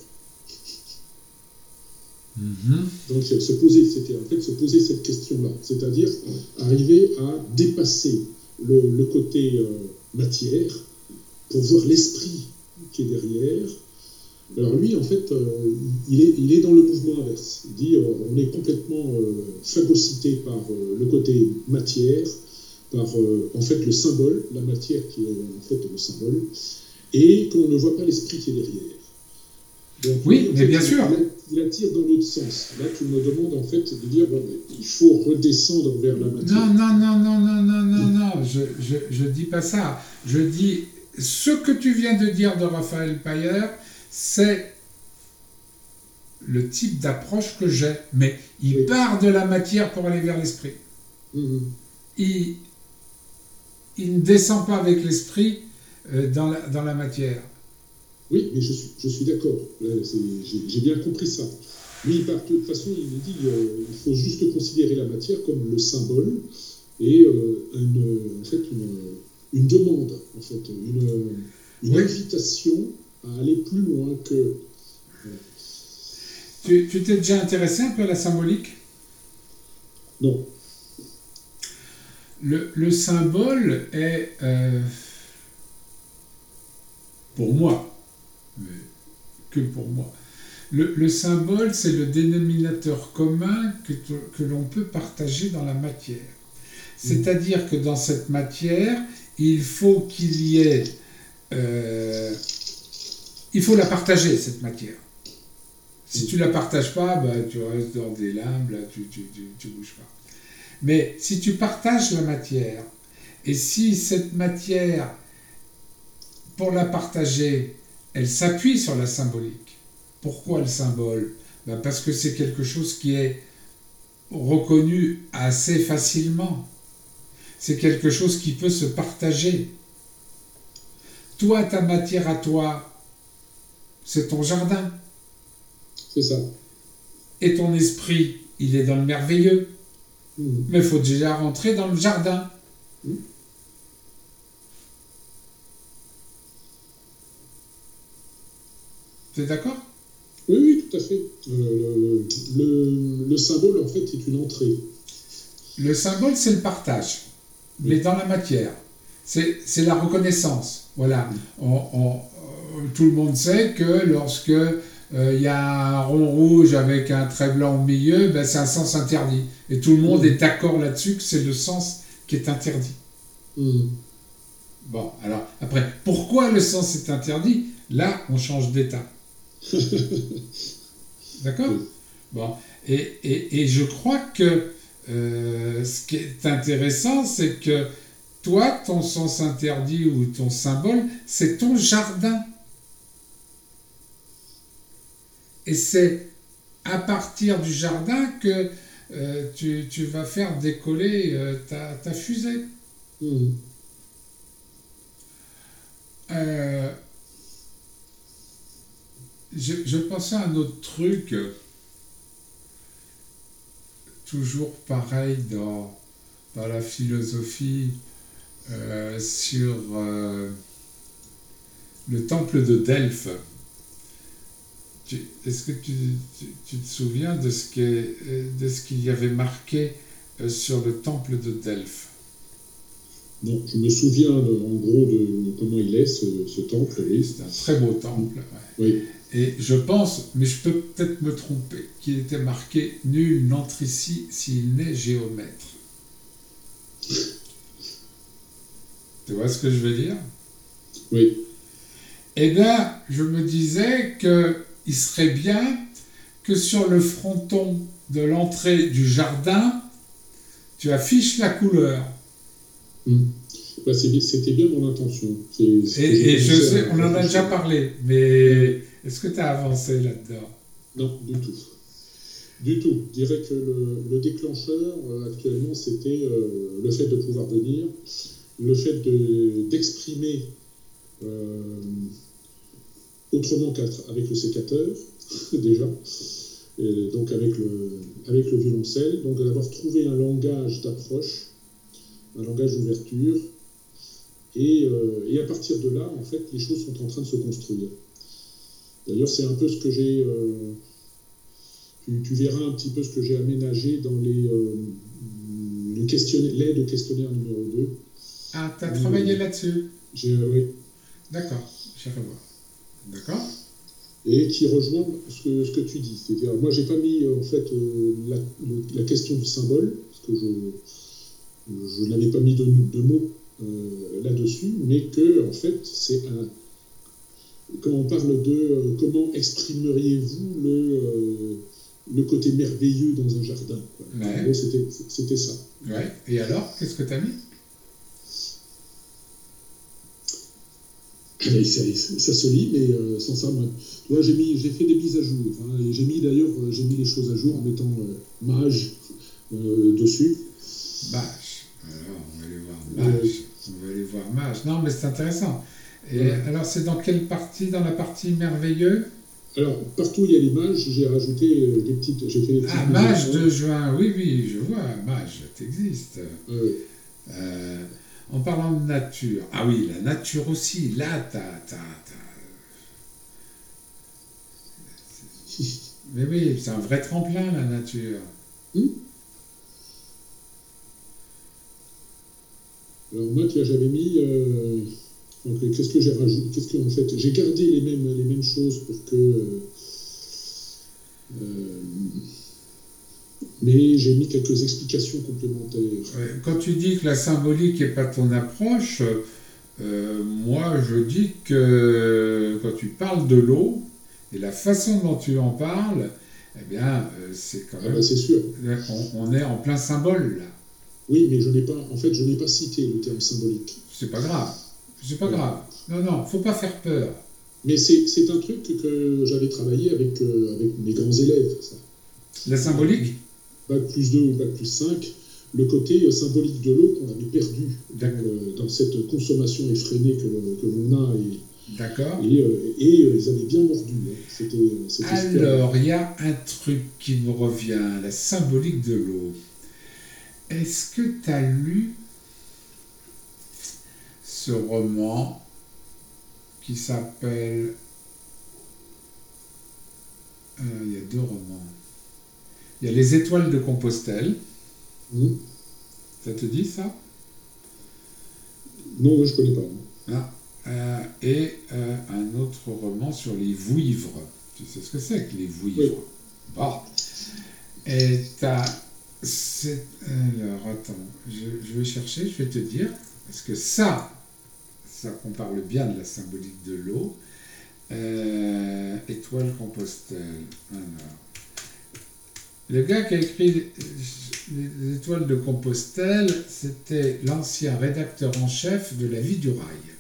Mm-hmm. Donc se poser, c'était en fait se poser cette question-là, c'est-à-dire arriver à dépasser le, le côté euh, matière pour voir l'esprit qui est derrière. Alors lui, en fait, euh, il, est, il est dans le mouvement inverse. Il dit euh, on est complètement euh, phagocyté par euh, le côté matière, par euh, en fait le symbole, la matière qui est en fait le symbole, et qu'on ne voit pas l'esprit qui est derrière. Donc, oui, lui, mais fait, bien il, sûr. Il, il attire dans l'autre sens. Là, tu me demandes en fait de dire bon, il faut redescendre vers la matière. Non, non, non, non, non, non, non, non. Je, je, je dis pas ça. Je dis ce que tu viens de dire de Raphaël Payer, c'est le type d'approche que j'ai. Mais il oui. part de la matière pour aller vers l'esprit. Mm-hmm. Il, il ne descend pas avec l'esprit euh, dans, la, dans la matière. Oui, mais je suis, je suis d'accord. J'ai, j'ai bien compris ça. Lui, de toute façon, il dit qu'il euh, faut juste considérer la matière comme le symbole et euh, une, en fait, une, une demande, en fait, une, une oui. invitation à aller plus loin que... Voilà. Tu, tu t'es déjà intéressé un peu à la symbolique ? Non. Le, le symbole est, euh, pour moi, mais que pour moi, le, le symbole, c'est le dénominateur commun que, que l'on peut partager dans la matière. C'est-à-dire que dans cette matière, il faut qu'il y ait... Euh, il faut la partager, cette matière. Si tu ne la partages pas, bah, tu restes dans des limbes, là, tu ne bouges pas. Mais si tu partages la matière, et si cette matière, pour la partager, elle s'appuie sur la symbolique. Pourquoi le symbole ? Ben parce que c'est quelque chose qui est reconnu assez facilement. C'est quelque chose qui peut se partager. Toi, ta matière à toi, c'est ton jardin. C'est ça. Et ton esprit, il est dans le merveilleux. Mmh. Mais il faut déjà rentrer dans le jardin. Mmh. Tu es d'accord ? Oui, oui, tout à fait. Euh, le, le symbole, en fait, est une entrée. Le symbole, c'est le partage, oui. Mais dans la matière. C'est, c'est la reconnaissance. Voilà. Oui. On, on, tout le monde sait que lorsque il euh, y a un rond rouge avec un trait blanc au milieu, ben, c'est un sens interdit. Et tout le monde oui. est d'accord là-dessus que c'est le sens qui est interdit. Oui. Bon, alors, après, pourquoi le sens est interdit ? Là, on change d'état. D'accord ? Oui. Bon, et, et, et je crois que euh, ce qui est intéressant, c'est que toi, ton sens interdit ou ton symbole, c'est ton jardin. Et c'est à partir du jardin que euh, tu, tu vas faire décoller euh, ta, ta fusée. Mmh. Euh, je, je pensais à un autre truc, toujours pareil dans, dans la philosophie, euh, sur euh, le temple de Delphes. Tu, est-ce que tu, tu, tu te souviens de ce, de ce qu'il y avait marqué sur le temple de Delphes ? Non, je me souviens de, en gros de comment il est ce, ce temple. Oui, c'est un très beau temple. Ouais. Oui. Et je pense, mais je peux peut-être me tromper, qu'il était marqué « Nul n'entre ici s'il n'est géomètre ». Tu vois ce que je veux dire? Oui. Eh bien, je me disais qu'il serait bien que sur le fronton de l'entrée du jardin, tu affiches la couleur. Mmh. Bah, c'était bien mon intention. C'est, c'est et et je sais, à, on en a déjà parlé, mais est-ce que tu as avancé là-dedans? Non, du tout. Du tout. Je dirais que le, le déclencheur, euh, actuellement, c'était euh, le fait de pouvoir venir, le fait de, d'exprimer euh, autrement qu'avec le sécateur, déjà, et donc avec le, avec le violoncelle, donc d'avoir trouvé un langage d'approche, un langage d'ouverture, et, euh, et à partir de là, en fait, les choses sont en train de se construire. D'ailleurs, c'est un peu ce que j'ai... Euh, tu, tu verras un petit peu ce que j'ai aménagé dans les, euh, les questionnaires, l'aide au questionnaire numéro deux. Ah, tu as travaillé euh, là-dessus? J'ai, euh, oui. D'accord, j'irai voir. D'accord. Et qui rejoint ce que, ce que tu dis. C'est-à-dire, moi, j'ai pas mis, euh, en fait, euh, la, le, la question du symbole, parce que je, je n'avais pas mis de, de mots euh, là-dessus, mais que, en fait, c'est un... Quand on parle de euh, comment exprimeriez-vous le, euh, le côté merveilleux dans un jardin, quoi. Ouais. En gros, c'était, c'était ça. Ouais. Et alors, qu'est-ce que tu as mis? Et ça, ça se lit, mais euh, sans ça, moi, tu vois, j'ai, mis, j'ai fait des mises à jour. Hein, et j'ai mis d'ailleurs, j'ai mis les choses à jour en mettant euh, mage euh, dessus. Mage. Alors, on va aller voir mage. Euh, on va aller voir mage. Non, mais c'est intéressant. Et ouais. Alors, c'est dans quelle partie? Dans la partie merveilleux? Alors, partout où il y a les mages, j'ai rajouté euh, des petites... J'ai fait des petites ah, mage de juin. Oui, oui, je vois. Mage, t'existes. Euh, euh, en parlant de nature. Ah oui, la nature aussi. Là, t'as... t'as, t'as... Mais oui, c'est un vrai tremplin, la nature. Hum Alors, moi, tu vois, j'avais mis... Euh... Donc, qu'est-ce que j'ai rajouté? Qu'est-ce que, en fait, j'ai gardé les mêmes, les mêmes choses pour que... Euh, euh, mais j'ai mis quelques explications complémentaires. Quand tu dis que la symbolique n'est pas ton approche, euh, moi, je dis que quand tu parles de l'eau, et la façon dont tu en parles, eh bien, euh, c'est quand même... Ah ben, c'est sûr. On, on est en plein symbole, là. Oui, mais je n'ai pas... En fait, je n'ai pas cité le terme symbolique. C'est pas grave. C'est pas ouais. grave. Non, non, faut pas faire peur. Mais c'est, c'est un truc que j'avais travaillé avec, euh, avec mes grands élèves, ça. La symbolique? Bac plus deux ou bac plus cinq, le côté symbolique de l'eau qu'on avait perdu dans, euh, dans cette consommation effrénée que, que l'on a. Et, D'accord. Et, euh, et euh, ils avaient bien mordu. Hein. C'était, c'était Alors, il y a un truc qui me revient, la symbolique de l'eau. Est-ce que tu as lu ce roman qui s'appelle... Euh, il y a deux romans. Il y a Les Étoiles de Compostelle. Mmh. Ça te dit, ça? Non, je ne connais pas. Ah, euh, et euh, un autre roman sur les vouivres. Tu sais ce que c'est que les vouivres? Oui. Bon. Et t'as... C'est... Alors, attends. Je, je vais chercher, je vais te dire. Parce que ça, ça on parle bien de la symbolique de l'eau. Euh, Étoile Compostelle. Alors... Le gars qui a écrit Les Étoiles de Compostelle, c'était l'ancien rédacteur en chef de La Vie du Rail.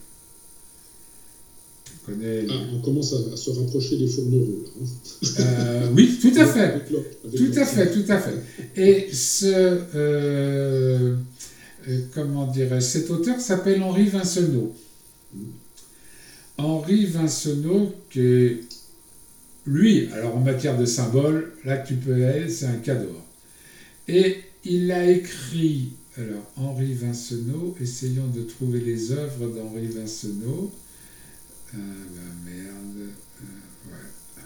Tu connais... Ah, on commence à, à se rapprocher des fourneaux, là. Hein. Euh, oui, tout à fait. Avec l'eau, avec tout l'eau. à fait, tout à fait. Et ce... Euh, euh, comment dirais-je, cet auteur s'appelle Henri Vincenot. Mmh. Henri Vincenot, qui est... Lui, alors en matière de symboles, là tu peux aller, c'est un cadeau. Et il a écrit, alors Henri Vincenot, essayons de trouver les œuvres d'Henri Vincenot. Ah ben merde, euh, ouais.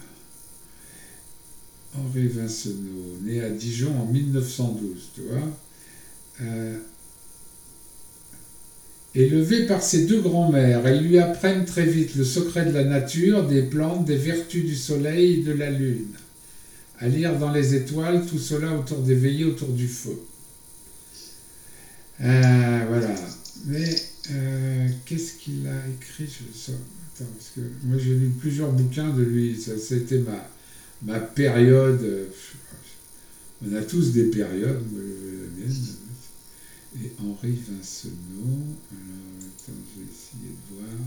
Henri Vincenot, né à Dijon en mille neuf cent douze, tu vois. Euh, Élevée par ses deux grands-mères, elles lui apprennent très vite le secret de la nature, des plantes, des vertus du soleil et de la lune. À lire dans les étoiles, tout cela autour des veillées, autour du feu. Euh, voilà. Mais euh, qu'est-ce qu'il a écrit je, ça, attends, parce que moi j'ai lu plusieurs bouquins de lui. Ça, c'était ma, ma période. Euh, on a tous des périodes, moi, la mienne. Et Henri Vincenot. Alors, attends, je vais essayer de voir.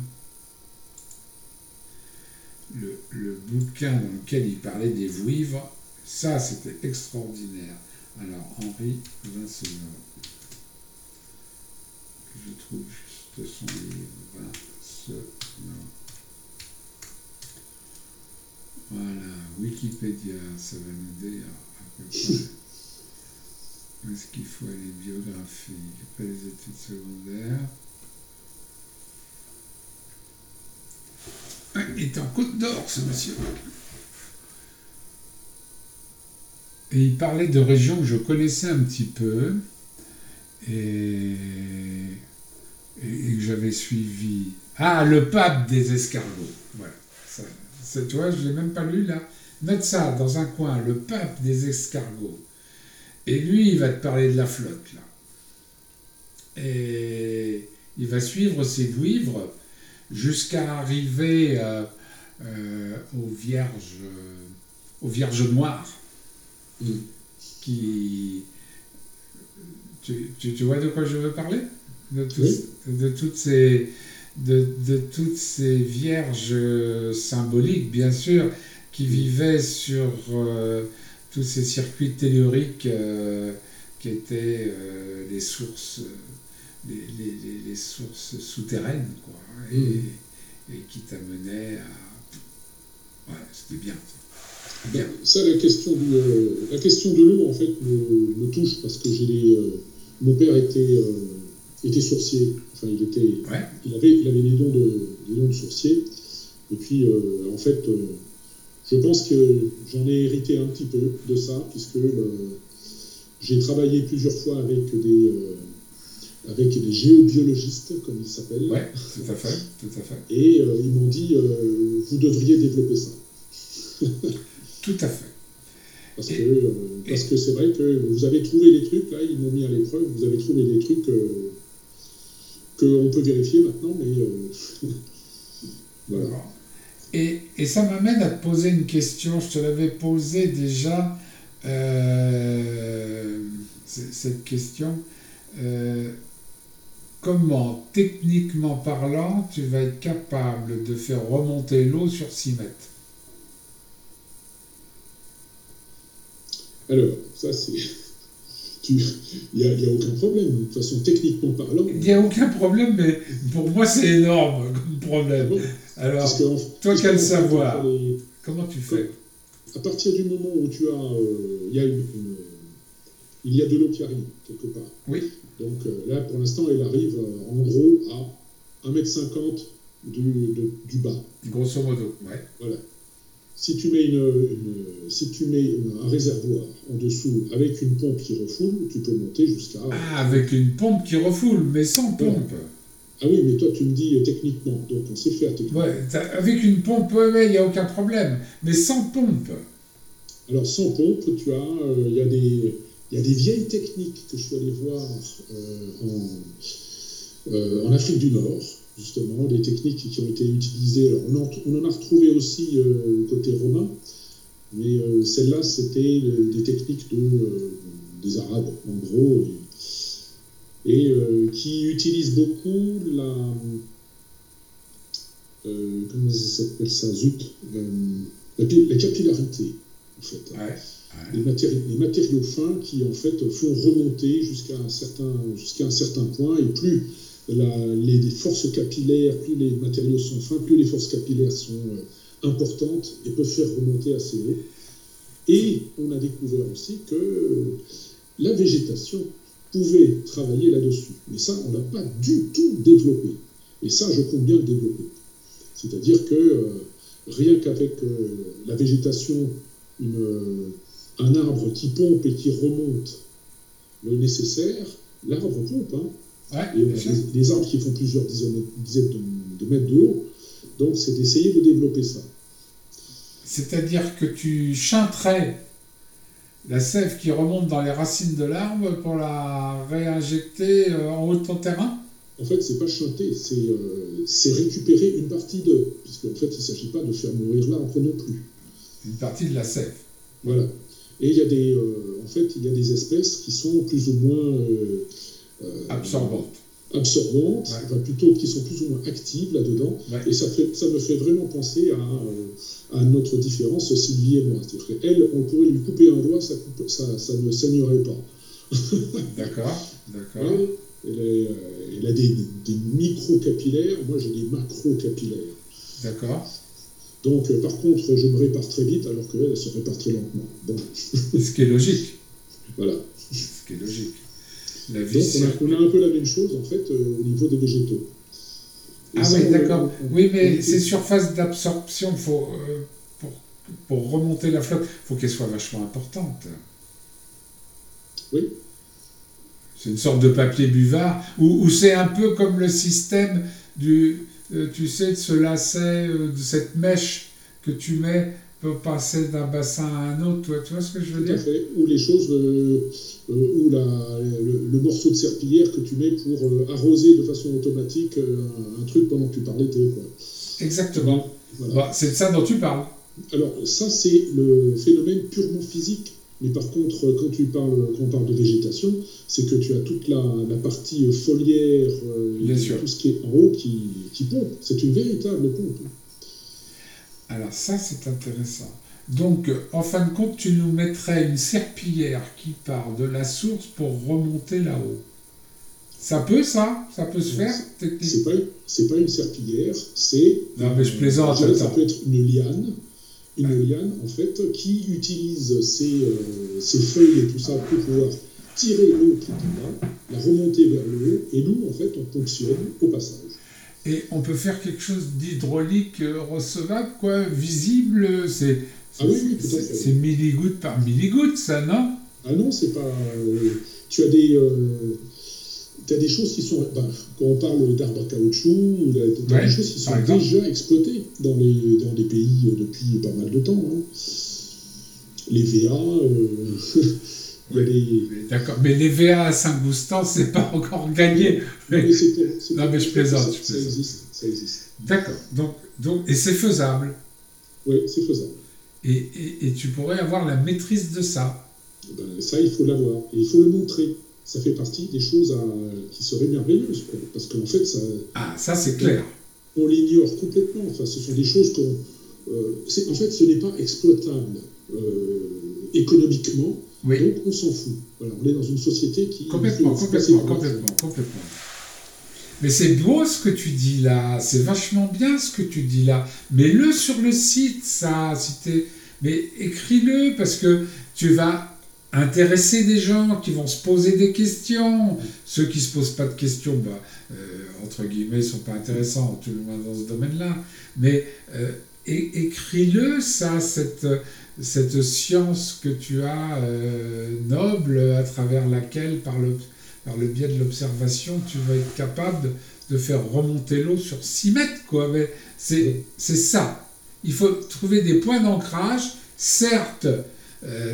Le, le bouquin dans lequel il parlait des vouivres, ça c'était extraordinaire. Alors, Henri Vincenot. Je trouve juste son livre. Vincenot. Voilà, Wikipédia, ça va nous dire à peu près où est-ce qu'il faut aller, biographie, après les études secondaires. Ah, il est en Côte d'Or, ce monsieur. Et il parlait de régions que je connaissais un petit peu et, et, et que j'avais suivi. Ah, le pape des escargots. Voilà. Ça, ça, tu vois, je ne l'ai même pas lu là. Note ça dans un coin, le pape des escargots. Et lui, il va te parler de la flotte, là. Et il va suivre ses vouivres jusqu'à arriver euh, euh, aux vierges, euh, aux vierges noires. Mm. Qui... Tu, tu, tu vois de quoi je veux parler? De, tout, oui. de, toutes ces, de, de toutes ces vierges symboliques, bien sûr, qui vivaient sur... Euh, tous ces circuits telluriques euh, qui étaient euh, les sources, les, les, les, les sources souterraines, quoi, et, mmh. et qui t'amenaient à... Ouais, c'était bien. bien. Ça, la question, du, euh, la question de l'eau, en fait, me, me touche, parce que j'ai les, euh, mon père était, euh, était sourcier, enfin, il, était, ouais. il, avait, il avait des dons de, des dons de sourcier, et puis, euh, en fait... Euh, je pense que j'en ai hérité un petit peu de ça, puisque le, j'ai travaillé plusieurs fois avec des, euh, avec des géobiologistes, comme ils s'appellent. Oui, tout à fait, tout à fait. Et euh, ils m'ont dit, euh, vous devriez développer ça. Tout à fait. Parce, et, que, euh, parce que c'est vrai que vous avez trouvé des trucs, là, ils m'ont mis à l'épreuve, vous avez trouvé des trucs euh, qu'on peut vérifier maintenant, mais... Euh, voilà. voilà. Et, et ça m'amène à te poser une question, je te l'avais posée déjà, euh, cette question. Euh, comment, techniquement parlant, tu vas être capable de faire remonter l'eau sur six mètres? Alors, ça c'est... Il n'y a, a aucun problème, de toute façon, techniquement parlant. Il n'y a aucun problème, mais pour moi c'est énorme comme problème. Bon, alors, toi qui as le savoir, les... comment tu fais? À partir du moment où tu as... Euh, il, y a une, une, il y a de l'eau qui arrive, quelque part. Oui. Donc euh, là, pour l'instant, elle arrive euh, en gros à un mètre cinquante du, de, du bas. Grosso modo, ouais. Voilà. Si tu mets, une, une, si tu mets une, un réservoir en dessous avec une pompe qui refoule, tu peux monter jusqu'à... Ah, avec une pompe qui refoule, mais sans pompe. Voilà. Ah oui, mais toi, tu me dis euh, techniquement, donc on sait faire techniquement. Ouais, avec une pompe, il ouais, n'y a aucun problème, mais sans pompe. Alors, sans pompe, tu as... Il euh, y a des... Il y a des vieilles techniques que je suis allé voir euh, en, euh, en Afrique du Nord, justement, des techniques qui ont été utilisées. Alors, on, en, on en a retrouvé aussi euh, côté romain, mais euh, celles-là, c'était euh, des techniques de, euh, des Arabes, en gros, et, et euh, qui utilisent beaucoup la... Euh, comment ça s'appelle ça, zut euh, la, la capillarité, en fait. Ouais. Les matériaux, les matériaux fins qui en fait font remonter jusqu'à un certain, jusqu'à un certain point, et plus la, les, les forces capillaires, plus les matériaux sont fins, plus les forces capillaires sont euh, importantes et peuvent faire remonter assez haut. Et on a découvert aussi que euh, la végétation pouvait travailler là-dessus. Mais ça, on n'a pas du tout développé. Et ça, je compte bien le développer. C'est-à-dire que euh, rien qu'avec euh, la végétation, une... Euh, un arbre qui pompe et qui remonte le nécessaire, l'arbre pompe, hein. Ouais, et on a des, des arbres qui font plusieurs dizaines, dizaines de, de mètres de haut. Donc c'est d'essayer de développer ça. C'est-à-dire que tu chanterais la sève qui remonte dans les racines de l'arbre pour la réinjecter en haut de ton terrain? En fait, c'est pas chanter, c'est, euh, c'est récupérer une partie d'eux, puisqu'en fait, il ne s'agit pas de faire mourir l'arbre non plus. Une partie de la sève. Voilà. Et il y a des, euh, en fait, il y a des espèces qui sont plus ou moins euh, euh, absorbantes. Absorbantes, Ouais. Enfin, plutôt qui sont plus ou moins actives là-dedans. Ouais. Et ça, fait, ça me fait vraiment penser à, euh, à notre différence, Sylvie et moi. C'est-à-dire qu'elle, on pourrait lui couper un doigt, ça, coupe, ça, ça ne saignerait pas. D'accord, d'accord. Ouais. Elle, est, euh, elle a des, des micro-capillaires, moi j'ai des macro-capillaires. D'accord. Donc, euh, par contre, je me répare très vite, alors qu'elle, elle se répare très lentement. Bon. Ce qui est logique. Voilà. Ce qui est logique. La vie Donc, on a, on a un peu la même chose, en fait, euh, au niveau des végétaux. Et ah ça, oui, d'accord. On, on, oui, mais on, ces surfaces d'absorption, faut, euh, pour, pour remonter la flotte, il faut qu'elles soient vachement importantes. Oui. C'est une sorte de papier buvard, ou, ou c'est un peu comme le système du, euh, tu sais, de ce lacet, euh, de cette mèche que tu mets pour passer d'un bassin à un autre, toi, tu vois ce que je veux Tout dire? à fait. Ou les choses, euh, euh, ou la, le, le morceau de serpillière que tu mets pour euh, arroser de façon automatique euh, un, un truc pendant que tu parles l'été, quoi. Exactement. Voilà. Bah, c'est de ça dont tu parles. Alors, ça, c'est le phénomène purement physique. Mais par contre, quand, tu parles, quand on parle de végétation, c'est que tu as toute la, la partie foliaire, euh, et tout ce qui est en haut qui, qui pompe. C'est une véritable pompe. Alors ça, c'est intéressant. Donc, en fin de compte, tu nous mettrais une serpillière qui part de la source pour remonter là-haut. Ça peut, ça Ça peut se faire C'est pas, c'est pas une serpillière, c'est... Non, mais je plaisante. Ça, ça peut être une liane. Une liane, en fait, qui utilise ses, euh, ses feuilles et tout ça pour pouvoir tirer l'eau qui est là, la remonter vers le haut, et nous, en fait, on ponctionne au passage. Et on peut faire quelque chose d'hydraulique recevable, quoi, visible, c'est... Ah oui, oui, tout à fait. C'est milligouttes par milligouttes, ça, non? Ah non, c'est pas... Euh, tu as des... Euh, tu as des choses qui sont... Ben, quand on parle d'arbres à caoutchouc, tu as ouais, des choses qui sont déjà exploitées dans les, dans les pays depuis pas mal de temps. Hein. Les V A... Euh, oui, les... D'accord, mais les V A à Saint-Goustan, c'est pas encore gagné. Non, mais, mais, c'est pour, c'est non, mais je plaisante. Ça, je plaisante. ça existe, ça existe. D'accord, donc, donc, et c'est faisable. Oui, c'est faisable. Et, et, et tu pourrais avoir la maîtrise de ça. Ben, ça, il faut l'avoir. Et il faut le montrer. Ça fait partie des choses à, qui seraient merveilleuses. Quoi. Parce qu'en fait, ça... Ah, ça, c'est clair. On, on l'ignore complètement. Enfin, ce sont des choses qu'on... Euh, c'est, en fait, ce n'est pas exploitable euh, économiquement. Oui. Donc, on s'en fout. Voilà, on est dans une société qui... Complètement, complètement, complètement, complètement. Mais c'est beau ce que tu dis là, c'est vachement bien ce que tu dis là. Mets-le sur le site, ça, si t'es... Mais écris-le, parce que tu vas intéresser des gens qui vont se poser des questions. Ceux qui ne se posent pas de questions, bah, euh, entre guillemets, ne sont pas intéressants, tout le monde dans ce domaine-là. Mais euh, é- écris-le, ça, cette, cette science que tu as euh, noble, à travers laquelle, par le... par le biais de l'observation, tu vas être capable de, de faire remonter l'eau sur six mètres, quoi. Mais c'est, c'est ça. Il faut trouver des points d'ancrage. Certes, euh,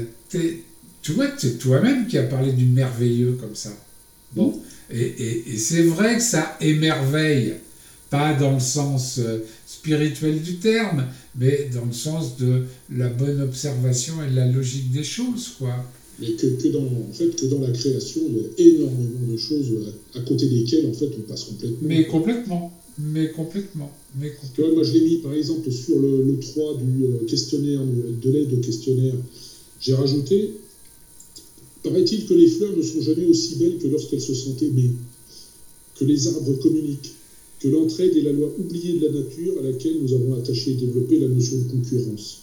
tu vois, c'est toi-même qui as parlé du merveilleux comme ça. Bon. Et, et, et c'est vrai que ça émerveille, pas dans le sens euh, spirituel du terme, mais dans le sens de la bonne observation et de la logique des choses, quoi. Mais que, que, dans, en fait, que dans la création, il y a énormément de choses à, à côté desquelles en fait, on passe complètement. Mais complètement. Mais complètement. Mais complètement. Tu vois, moi, je l'ai mis, par exemple, sur le, le trois du questionnaire, de l'aide au questionnaire. J'ai rajouté, paraît-il que les fleurs ne sont jamais aussi belles que lorsqu'elles se sentent aimées, que les arbres communiquent, que l'entraide est la loi oubliée de la nature à laquelle nous avons attaché et développé la notion de concurrence.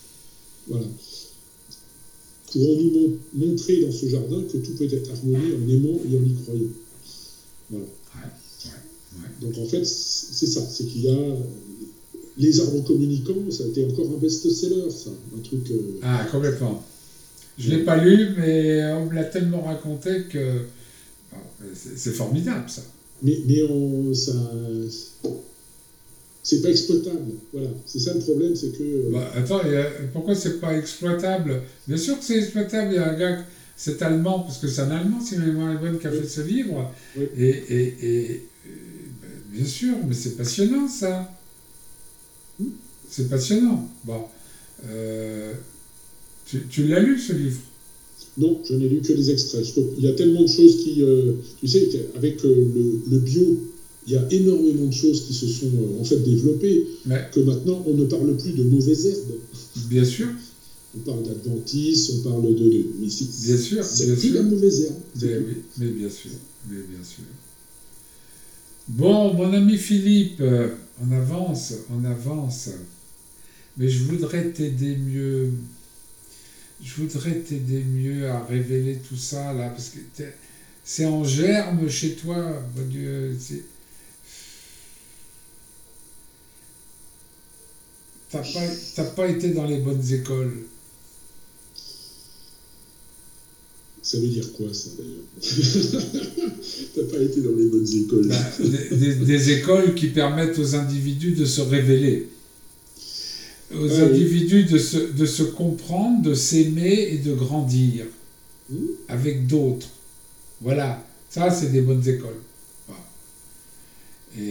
Voilà. Pourrons-nous montrer dans ce jardin que tout peut être harmonieux en aimant et en y croyant. Voilà. Ouais, ouais, ouais. Donc en fait, c'est ça, c'est qu'il y a les arbres communicants, ça a été encore un best-seller, ça, un truc... Euh... Ah, complètement. Je ne l'ai pas lu, mais on me l'a tellement raconté que... C'est, c'est formidable, ça. Mais, mais on, ça, c'est pas exploitable. Voilà, c'est ça le problème, c'est que... Bah, attends, il y a, pourquoi c'est pas exploitable? Bien sûr que c'est exploitable. Il y a un gars, c'est allemand, parce que c'est un Allemand, si ma mémoire est bonne, qui a oui. fait ce livre. Oui. Et, et, et, et ben, bien sûr, mais c'est passionnant, ça. Hmm. C'est passionnant. Bon, euh, tu, tu l'as lu, ce livre? Non, je n'ai lu que les extraits. Il y a tellement de choses qui... Euh, tu sais, avec euh, le, le bio, il y a énormément de choses qui se sont euh, en fait développées, ouais. Que maintenant, on ne parle plus de mauvaises herbes. Bien sûr. On parle d'adventice, on parle de... de mais c'est, bien sûr, c'est bien plus sûr. la mauvaise herbe. Mais, oui, mais bien sûr, mais bien sûr. Bon, mon ami Philippe, euh, on avance, on avance. Mais je voudrais t'aider mieux... Je voudrais t'aider mieux à révéler tout ça, là, parce que c'est en germe chez toi, mon Dieu. C'est... T'as pas, t'as pas été dans les bonnes écoles. Ça veut dire quoi, ça, d'ailleurs? T'as pas été dans les bonnes écoles. Bah, des, des, des écoles qui permettent aux individus de se révéler. Aux ah, individus oui. de, se, de se comprendre, de s'aimer et de grandir mmh. avec d'autres. Voilà, ça c'est des bonnes écoles. Voilà. Et...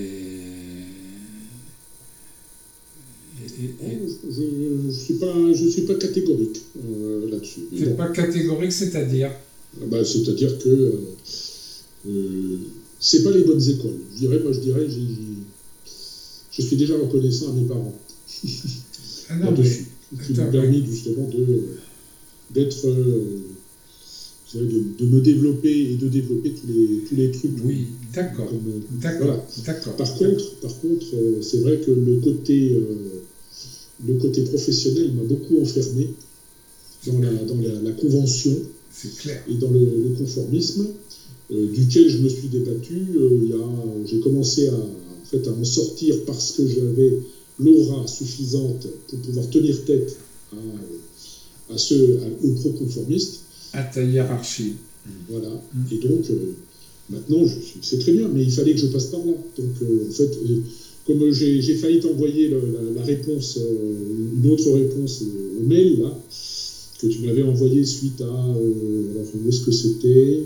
et, et, et... Je ne suis pas, je suis pas catégorique euh, là-dessus. Tu n'es bon. Pas catégorique, c'est-à-dire bah, c'est-à-dire que euh, euh, c'est pas les bonnes écoles. Je dirais, moi je dirais, j'ai, je suis déjà reconnaissant à mes parents. Ah non, mais, qui m'ont permis justement de, d'être, euh, de, de me développer et de développer tous les, tous les trucs. Oui, d'accord. Comme, d'accord, voilà. d'accord. Par contre, par contre euh, c'est vrai que le côté, euh, le côté professionnel m'a beaucoup enfermé dans, la, dans la, la convention. C'est clair. Et dans le, le conformisme, euh, duquel je me suis débattu. Euh, il y a, j'ai commencé à, en fait, à en sortir parce que j'avais l'aura suffisante pour pouvoir tenir tête à, à ceux, à, aux pro-conformistes. À ta hiérarchie. Voilà. Mmh. Et donc, euh, maintenant, je, c'est très bien, mais il fallait que je passe par là. Donc, euh, en fait, euh, comme j'ai, j'ai failli t'envoyer le, la, la réponse, euh, une autre réponse euh, au mail, là, que tu m'avais envoyé suite à... Euh, alors, où est-ce que c'était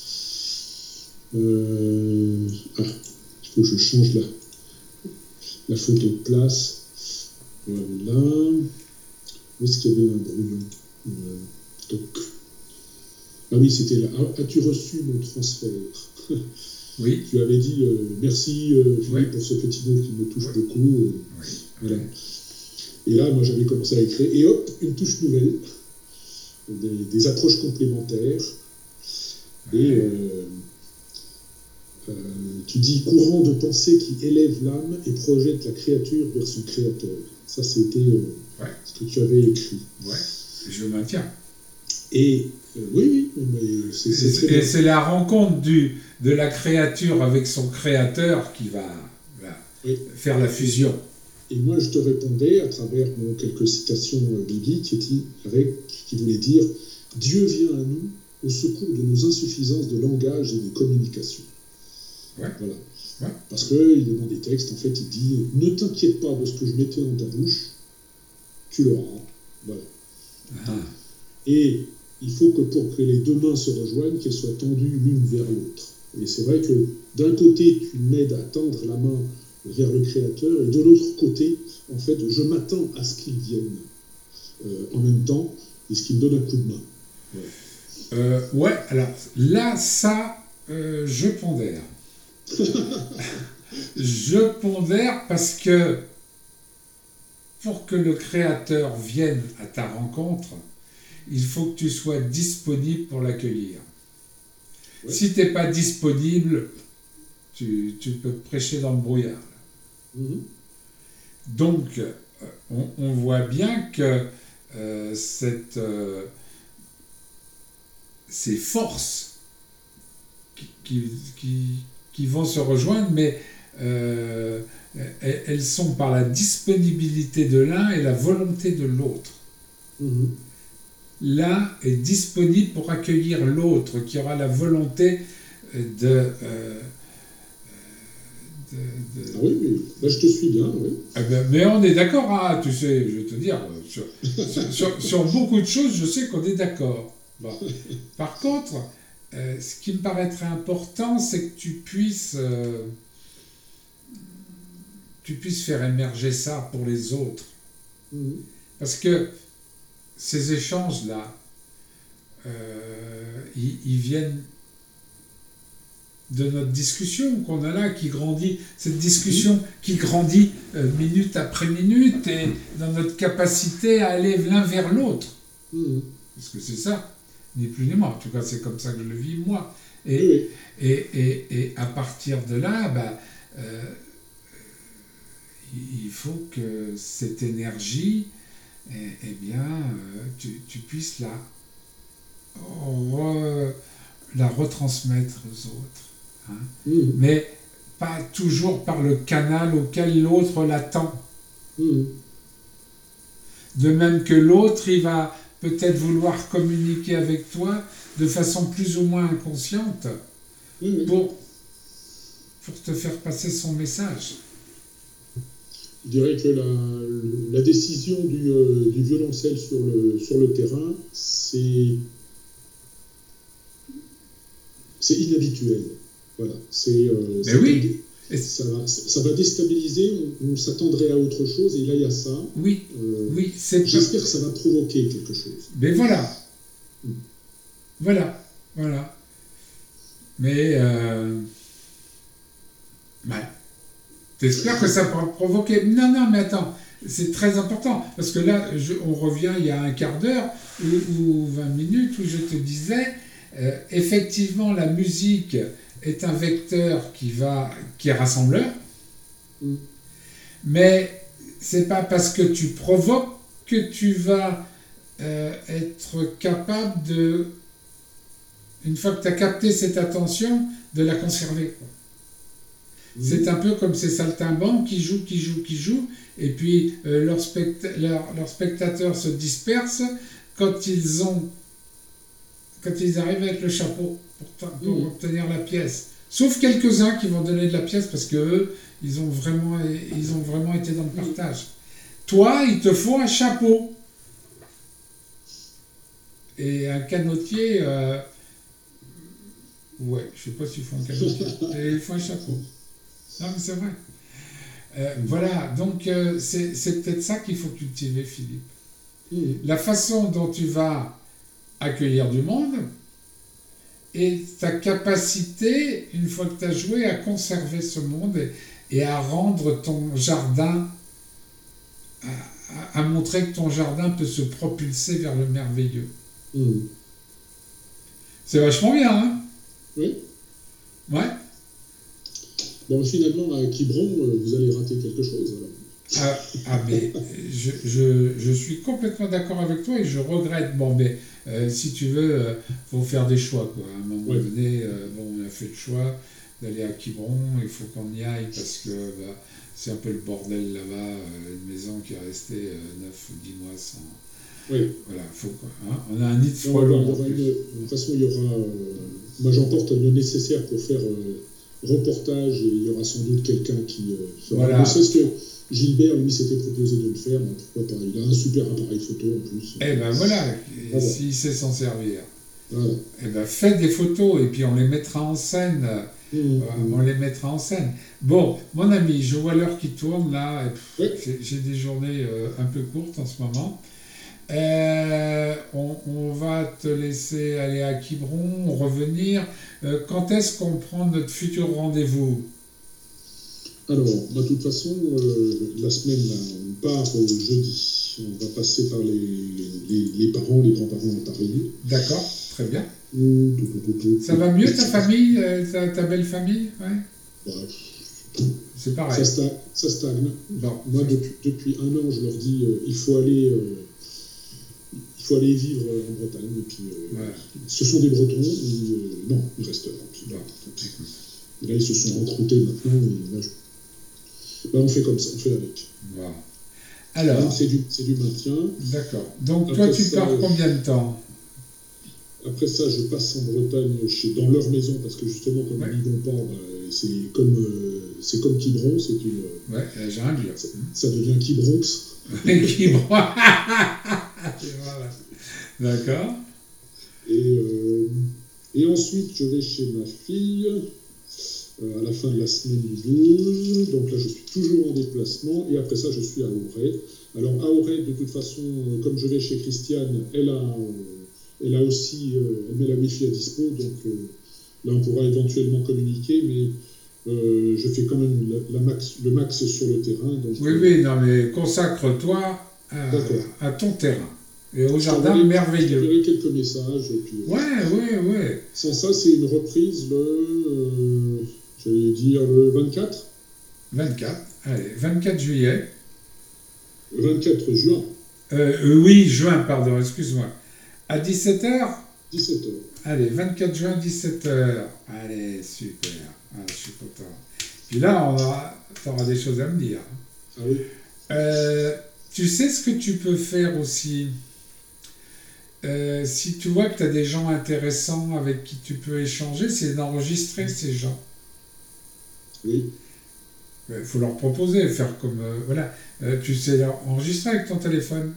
euh, Ah, il faut que je change là. La photo de place, voilà. Où est-ce qu'il y avait un brouillon euh, donc. Ah oui, c'était là. Ah, as-tu reçu mon transfert? Oui. Tu avais dit euh, merci euh, Philippe oui. pour ce petit mot qui me touche oui. beaucoup. Euh, oui. Voilà. Et là, moi, j'avais commencé à écrire. Et hop, une touche nouvelle. Des, des approches complémentaires. Oui. Et... Euh, Euh, tu dis courant de pensée qui élève l'âme et projette la créature vers son créateur. Ça, c'était euh, ouais. ce que tu avais écrit. Ouais, je maintiens. Et euh, oui, oui, mais c'est, c'est très et bien. C'est la rencontre du, de la créature avec son créateur qui va, va oui. faire la fusion. Et moi, je te répondais à travers bon, quelques citations euh, bibliques qui, avec, qui voulaient dire « Dieu vient à nous au secours de nos insuffisances de langage et de communication. » Ouais. Voilà. Ouais. Parce qu'il est dans des textes, en fait, il dit « Ne t'inquiète pas de ce que je mettais dans ta bouche, tu l'auras. » Voilà. Ah. Et il faut que pour que les deux mains se rejoignent, qu'elles soient tendues l'une vers l'autre. Et c'est vrai que d'un côté, tu m'aides à tendre la main vers le Créateur, et de l'autre côté, en fait, je m'attends à ce qu'il vienne euh, en même temps, et ce qui me donne un coup de main. Ouais, euh, ouais alors là, ça, euh, je pondère. Je pondère parce que pour que le Créateur vienne à ta rencontre, il faut que tu sois disponible pour l'accueillir. Ouais. Si tu n'es pas disponible, tu, tu peux prêcher dans le brouillard. Mm-hmm. Donc, on, on voit bien que euh, cette, euh, ces forces qui, qui, qui, qui vont se rejoindre, mais euh, elles sont par la disponibilité de l'un et la volonté de l'autre. Mm-hmm. L'un est disponible pour accueillir l'autre, qui aura la volonté de, euh, de, de... Ah oui, oui, là je te suis bien, oui. Eh ben, mais on est d'accord, hein, tu sais, je vais te dire, sur, sur, sur, sur beaucoup de choses, je sais qu'on est d'accord. Bon. Par contre, euh, ce qui me paraîtrait important, c'est que tu puisses, euh, tu puisses faire émerger ça pour les autres. Mmh. Parce que ces échanges-là, euh, ils, ils viennent de notre discussion qu'on a là, qui grandit, cette discussion qui grandit euh, minute après minute, et dans notre capacité à aller l'un vers l'autre. Mmh. Parce que c'est ça, ni plus ni moins. En tout cas, c'est comme ça que je le vis, moi. Et, Oui. et, et, et à partir de là, bah, euh, il faut que cette énergie, eh, eh bien, euh, tu, tu puisses la, re, la retransmettre aux autres. Hein. Mmh. Mais pas toujours par le canal auquel l'autre l'attend. Mmh. De même que l'autre, il va peut-être vouloir communiquer avec toi de façon plus ou moins inconsciente Mmh. pour, pour te faire passer son message. Je dirais que la, la décision du, euh, du violoncelle sur le, sur le terrain, c'est, c'est inhabituel. Voilà. C'est, euh, Mais oui. Ça va, ça va déstabiliser, on, on s'attendrait à autre chose, et là il y a ça. Oui, euh, oui, c'est J'espère que ça va provoquer quelque chose. Mais voilà. Mm. Voilà, voilà. Mais, euh... ouais. T'espères que ça va provoquer... Non, non, mais attends, c'est très important, parce que là, je, on revient il y a un quart d'heure, ou, ou vingt minutes, où je te disais, euh, effectivement, la musique est un vecteur qui va, qui est rassembleur, mm. mais c'est pas parce que tu provoques que tu vas euh, être capable de, une fois que tu as capté cette attention, de la conserver. Mm. C'est un peu comme ces saltimbanques qui jouent, qui jouent, qui jouent, et puis euh, leurs specta- leur, leur spectateurs se dispersent quand ils ont, quand ils arrivent avec le chapeau pour, pour mmh. obtenir la pièce. Sauf quelques-uns qui vont donner de la pièce parce que eux, ils ont vraiment, ils ont vraiment été dans le partage. Mmh. Toi, il te faut un chapeau. Et un canotier, euh... ouais, je sais pas s'il faut un canotier, et il faut un chapeau. Non, mais c'est vrai. Euh, voilà, donc euh, c'est, c'est peut-être ça qu'il faut cultiver, Philippe. Mmh. La façon dont tu vas accueillir du monde et ta capacité, une fois que tu as joué, à conserver ce monde et, et à rendre ton jardin, à, à, à montrer que ton jardin peut se propulser vers le merveilleux. Mmh. C'est vachement bien, hein? Oui. Ouais. Bon, finalement, à Quiberon, vous allez rater quelque chose, alors. Ah, ah mais je, je, je suis complètement d'accord avec toi et je regrette. Bon, mais euh, si tu veux, il euh, faut faire des choix, quoi. À un moment ouais. donné, euh, bon, on a fait le choix d'aller à Quiberon, il faut qu'on y aille parce que bah, c'est un peu le bordel là-bas, euh, une maison qui est restée euh, neuf ou dix mois sans... Oui. Voilà, faut quoi. Hein, on a un nid de frelons. De toute façon, il y aura... Euh, moi, j'emporte le nécessaire pour faire euh, reportage et il y aura sans doute quelqu'un qui euh, fera... Voilà. Je sais ce que... Gilbert, lui, s'était proposé de le faire, mais pourquoi pas? Il a un super appareil photo en plus. Eh ben voilà, voilà. S'il sait s'en servir. Voilà. Eh ben faites des photos et puis on les mettra en scène. Mmh, euh, mmh. On les mettra en scène. Bon, mon ami, je vois l'heure qui tourne là. Oui. J'ai, j'ai des journées euh, un peu courtes en ce moment. Euh, on, on va te laisser aller à Quiberon, revenir. Euh, quand est-ce qu'on prend notre futur rendez-vous? Alors, bah, de toute façon, euh, la semaine, là, on part euh, jeudi. On va passer par les, les, les parents, les grands-parents à Paris. D'accord, très bien. Mmh, tout, tout, tout, tout, ça va mieux, ta famille, euh, ta, ta belle famille? Ouais. Ouais. C'est pareil. Ça stagne. Ça stagne. Bon, moi, depuis, depuis un an, je leur dis euh, il faut aller... Euh, il faut aller vivre en Bretagne. Et puis, euh, ouais. Ce sont des Bretons. Et, euh, non, ils restent là. Puis, bon, et là, ils se sont recrutés maintenant. Et là, je... ben, on fait comme ça, on fait avec. Wow. Alors, c'est du, c'est du maintien. D'accord. Donc, après toi, tu ça, pars euh... combien de temps? après ça, je passe en Bretagne, chez, dans leur maison, parce que justement, comme Ouais. ils n'y vont pas, bah, c'est comme, euh, c'est comme Quiberon, c'est une, Ouais, la jungle. ça, ça devient Quibronx. Qui broie. Voilà. D'accord. Et, euh, et ensuite, je vais chez ma fille euh, à la fin de la semaine du douze. Donc là, je suis toujours en déplacement. Et après ça, je suis à Auray. Alors, à Auray, de toute façon, euh, comme je vais chez Christiane, elle a, euh, elle a aussi, euh, elle met la Wi-Fi à dispo. Donc euh, là, on pourra éventuellement communiquer. Mais euh, je fais quand même la, la max, le max sur le terrain. Donc, Oui, oui, non, mais consacre-toi à, à ton terrain et au jardin merveilleux. Je verrai quelques messages. Et puis, ouais, ouais, ouais. Sans ça, c'est une reprise le, euh, j'allais dire, le vingt-quatre. vingt-quatre, allez, vingt-quatre juillet. vingt-quatre juin. Euh, euh, oui, juin, pardon, excuse-moi. À dix-sept heures. dix-sept heures. Allez, vingt-quatre juin, dix-sept heures. Allez, super. Ah, je suis content. Puis là, on aura, t'auras des choses à me dire. Ah oui. Euh, tu sais ce que tu peux faire aussi euh, si tu vois que tu as des gens intéressants avec qui tu peux échanger, c'est d'enregistrer ces gens. Oui. Il faut leur proposer, faire comme... Euh, voilà. Euh, tu sais leur enregistrer avec ton téléphone.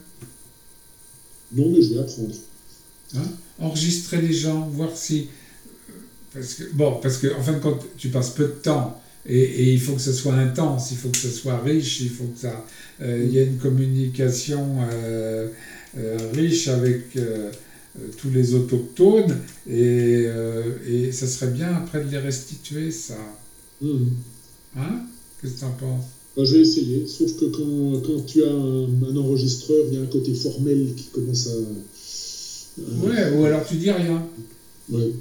Non, mais je vais apprendre. Hein, enregistrer les gens, voir si... Parce que, bon, parce que en fin de compte, tu passes peu de temps et, et il faut que ce soit intense, il faut que ce soit riche, il faut que ça... Euh, il y ait une communication euh, euh, riche avec euh, tous les autochtones et, euh, et ça serait bien après de les restituer, ça. Mmh. Hein? Qu'est-ce que tu en penses? Ben, je vais essayer, sauf que quand, quand tu as un, un enregistreur, il y a un côté formel qui commence à... Euh... Ouais, ou alors tu dis rien. Ouais.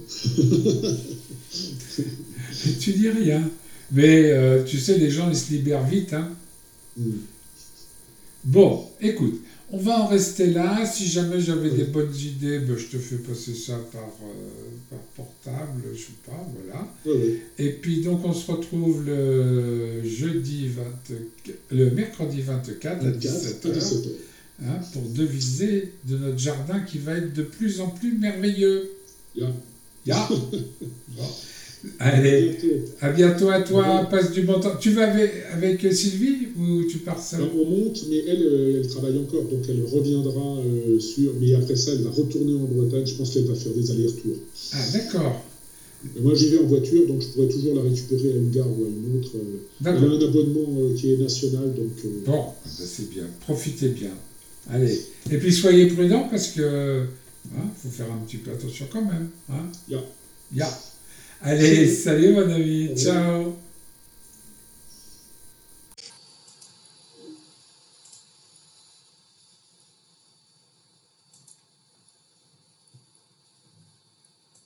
Tu dis rien. Mais euh, tu sais, les gens, ils se libèrent vite. Hein. Mmh. Bon, écoute, on va en rester là. Si jamais j'avais des bonnes idées, ben, je te fais passer ça par, euh, par portable, je sais pas, voilà. Ouais, ouais. Et puis donc on se retrouve le jeudi vingt, le mercredi vingt-quatre à dix-sept heures, hein, pour deviser de notre jardin qui va être de plus en plus merveilleux. Yeah. Yeah. Bon. Allez, à bientôt à toi, ouais. Passe du bon temps. Tu vas avec, avec Sylvie ou tu pars seule? On monte, mais elle, elle travaille encore, donc elle reviendra euh, sur... Mais après ça, elle va retourner en Bretagne, je pense qu'elle va faire des allers-retours. Ah, d'accord. Et moi, j'y vais en voiture, donc je pourrais toujours la récupérer à une gare ou à une autre. Elle a un abonnement euh, qui est national, donc... Euh... Bon, ben c'est bien, profitez bien. Allez, et puis soyez prudents, parce que... Il hein, faut faire un petit peu attention quand même. Hein. Ya. Ya. Allez, salut mon ami, ciao.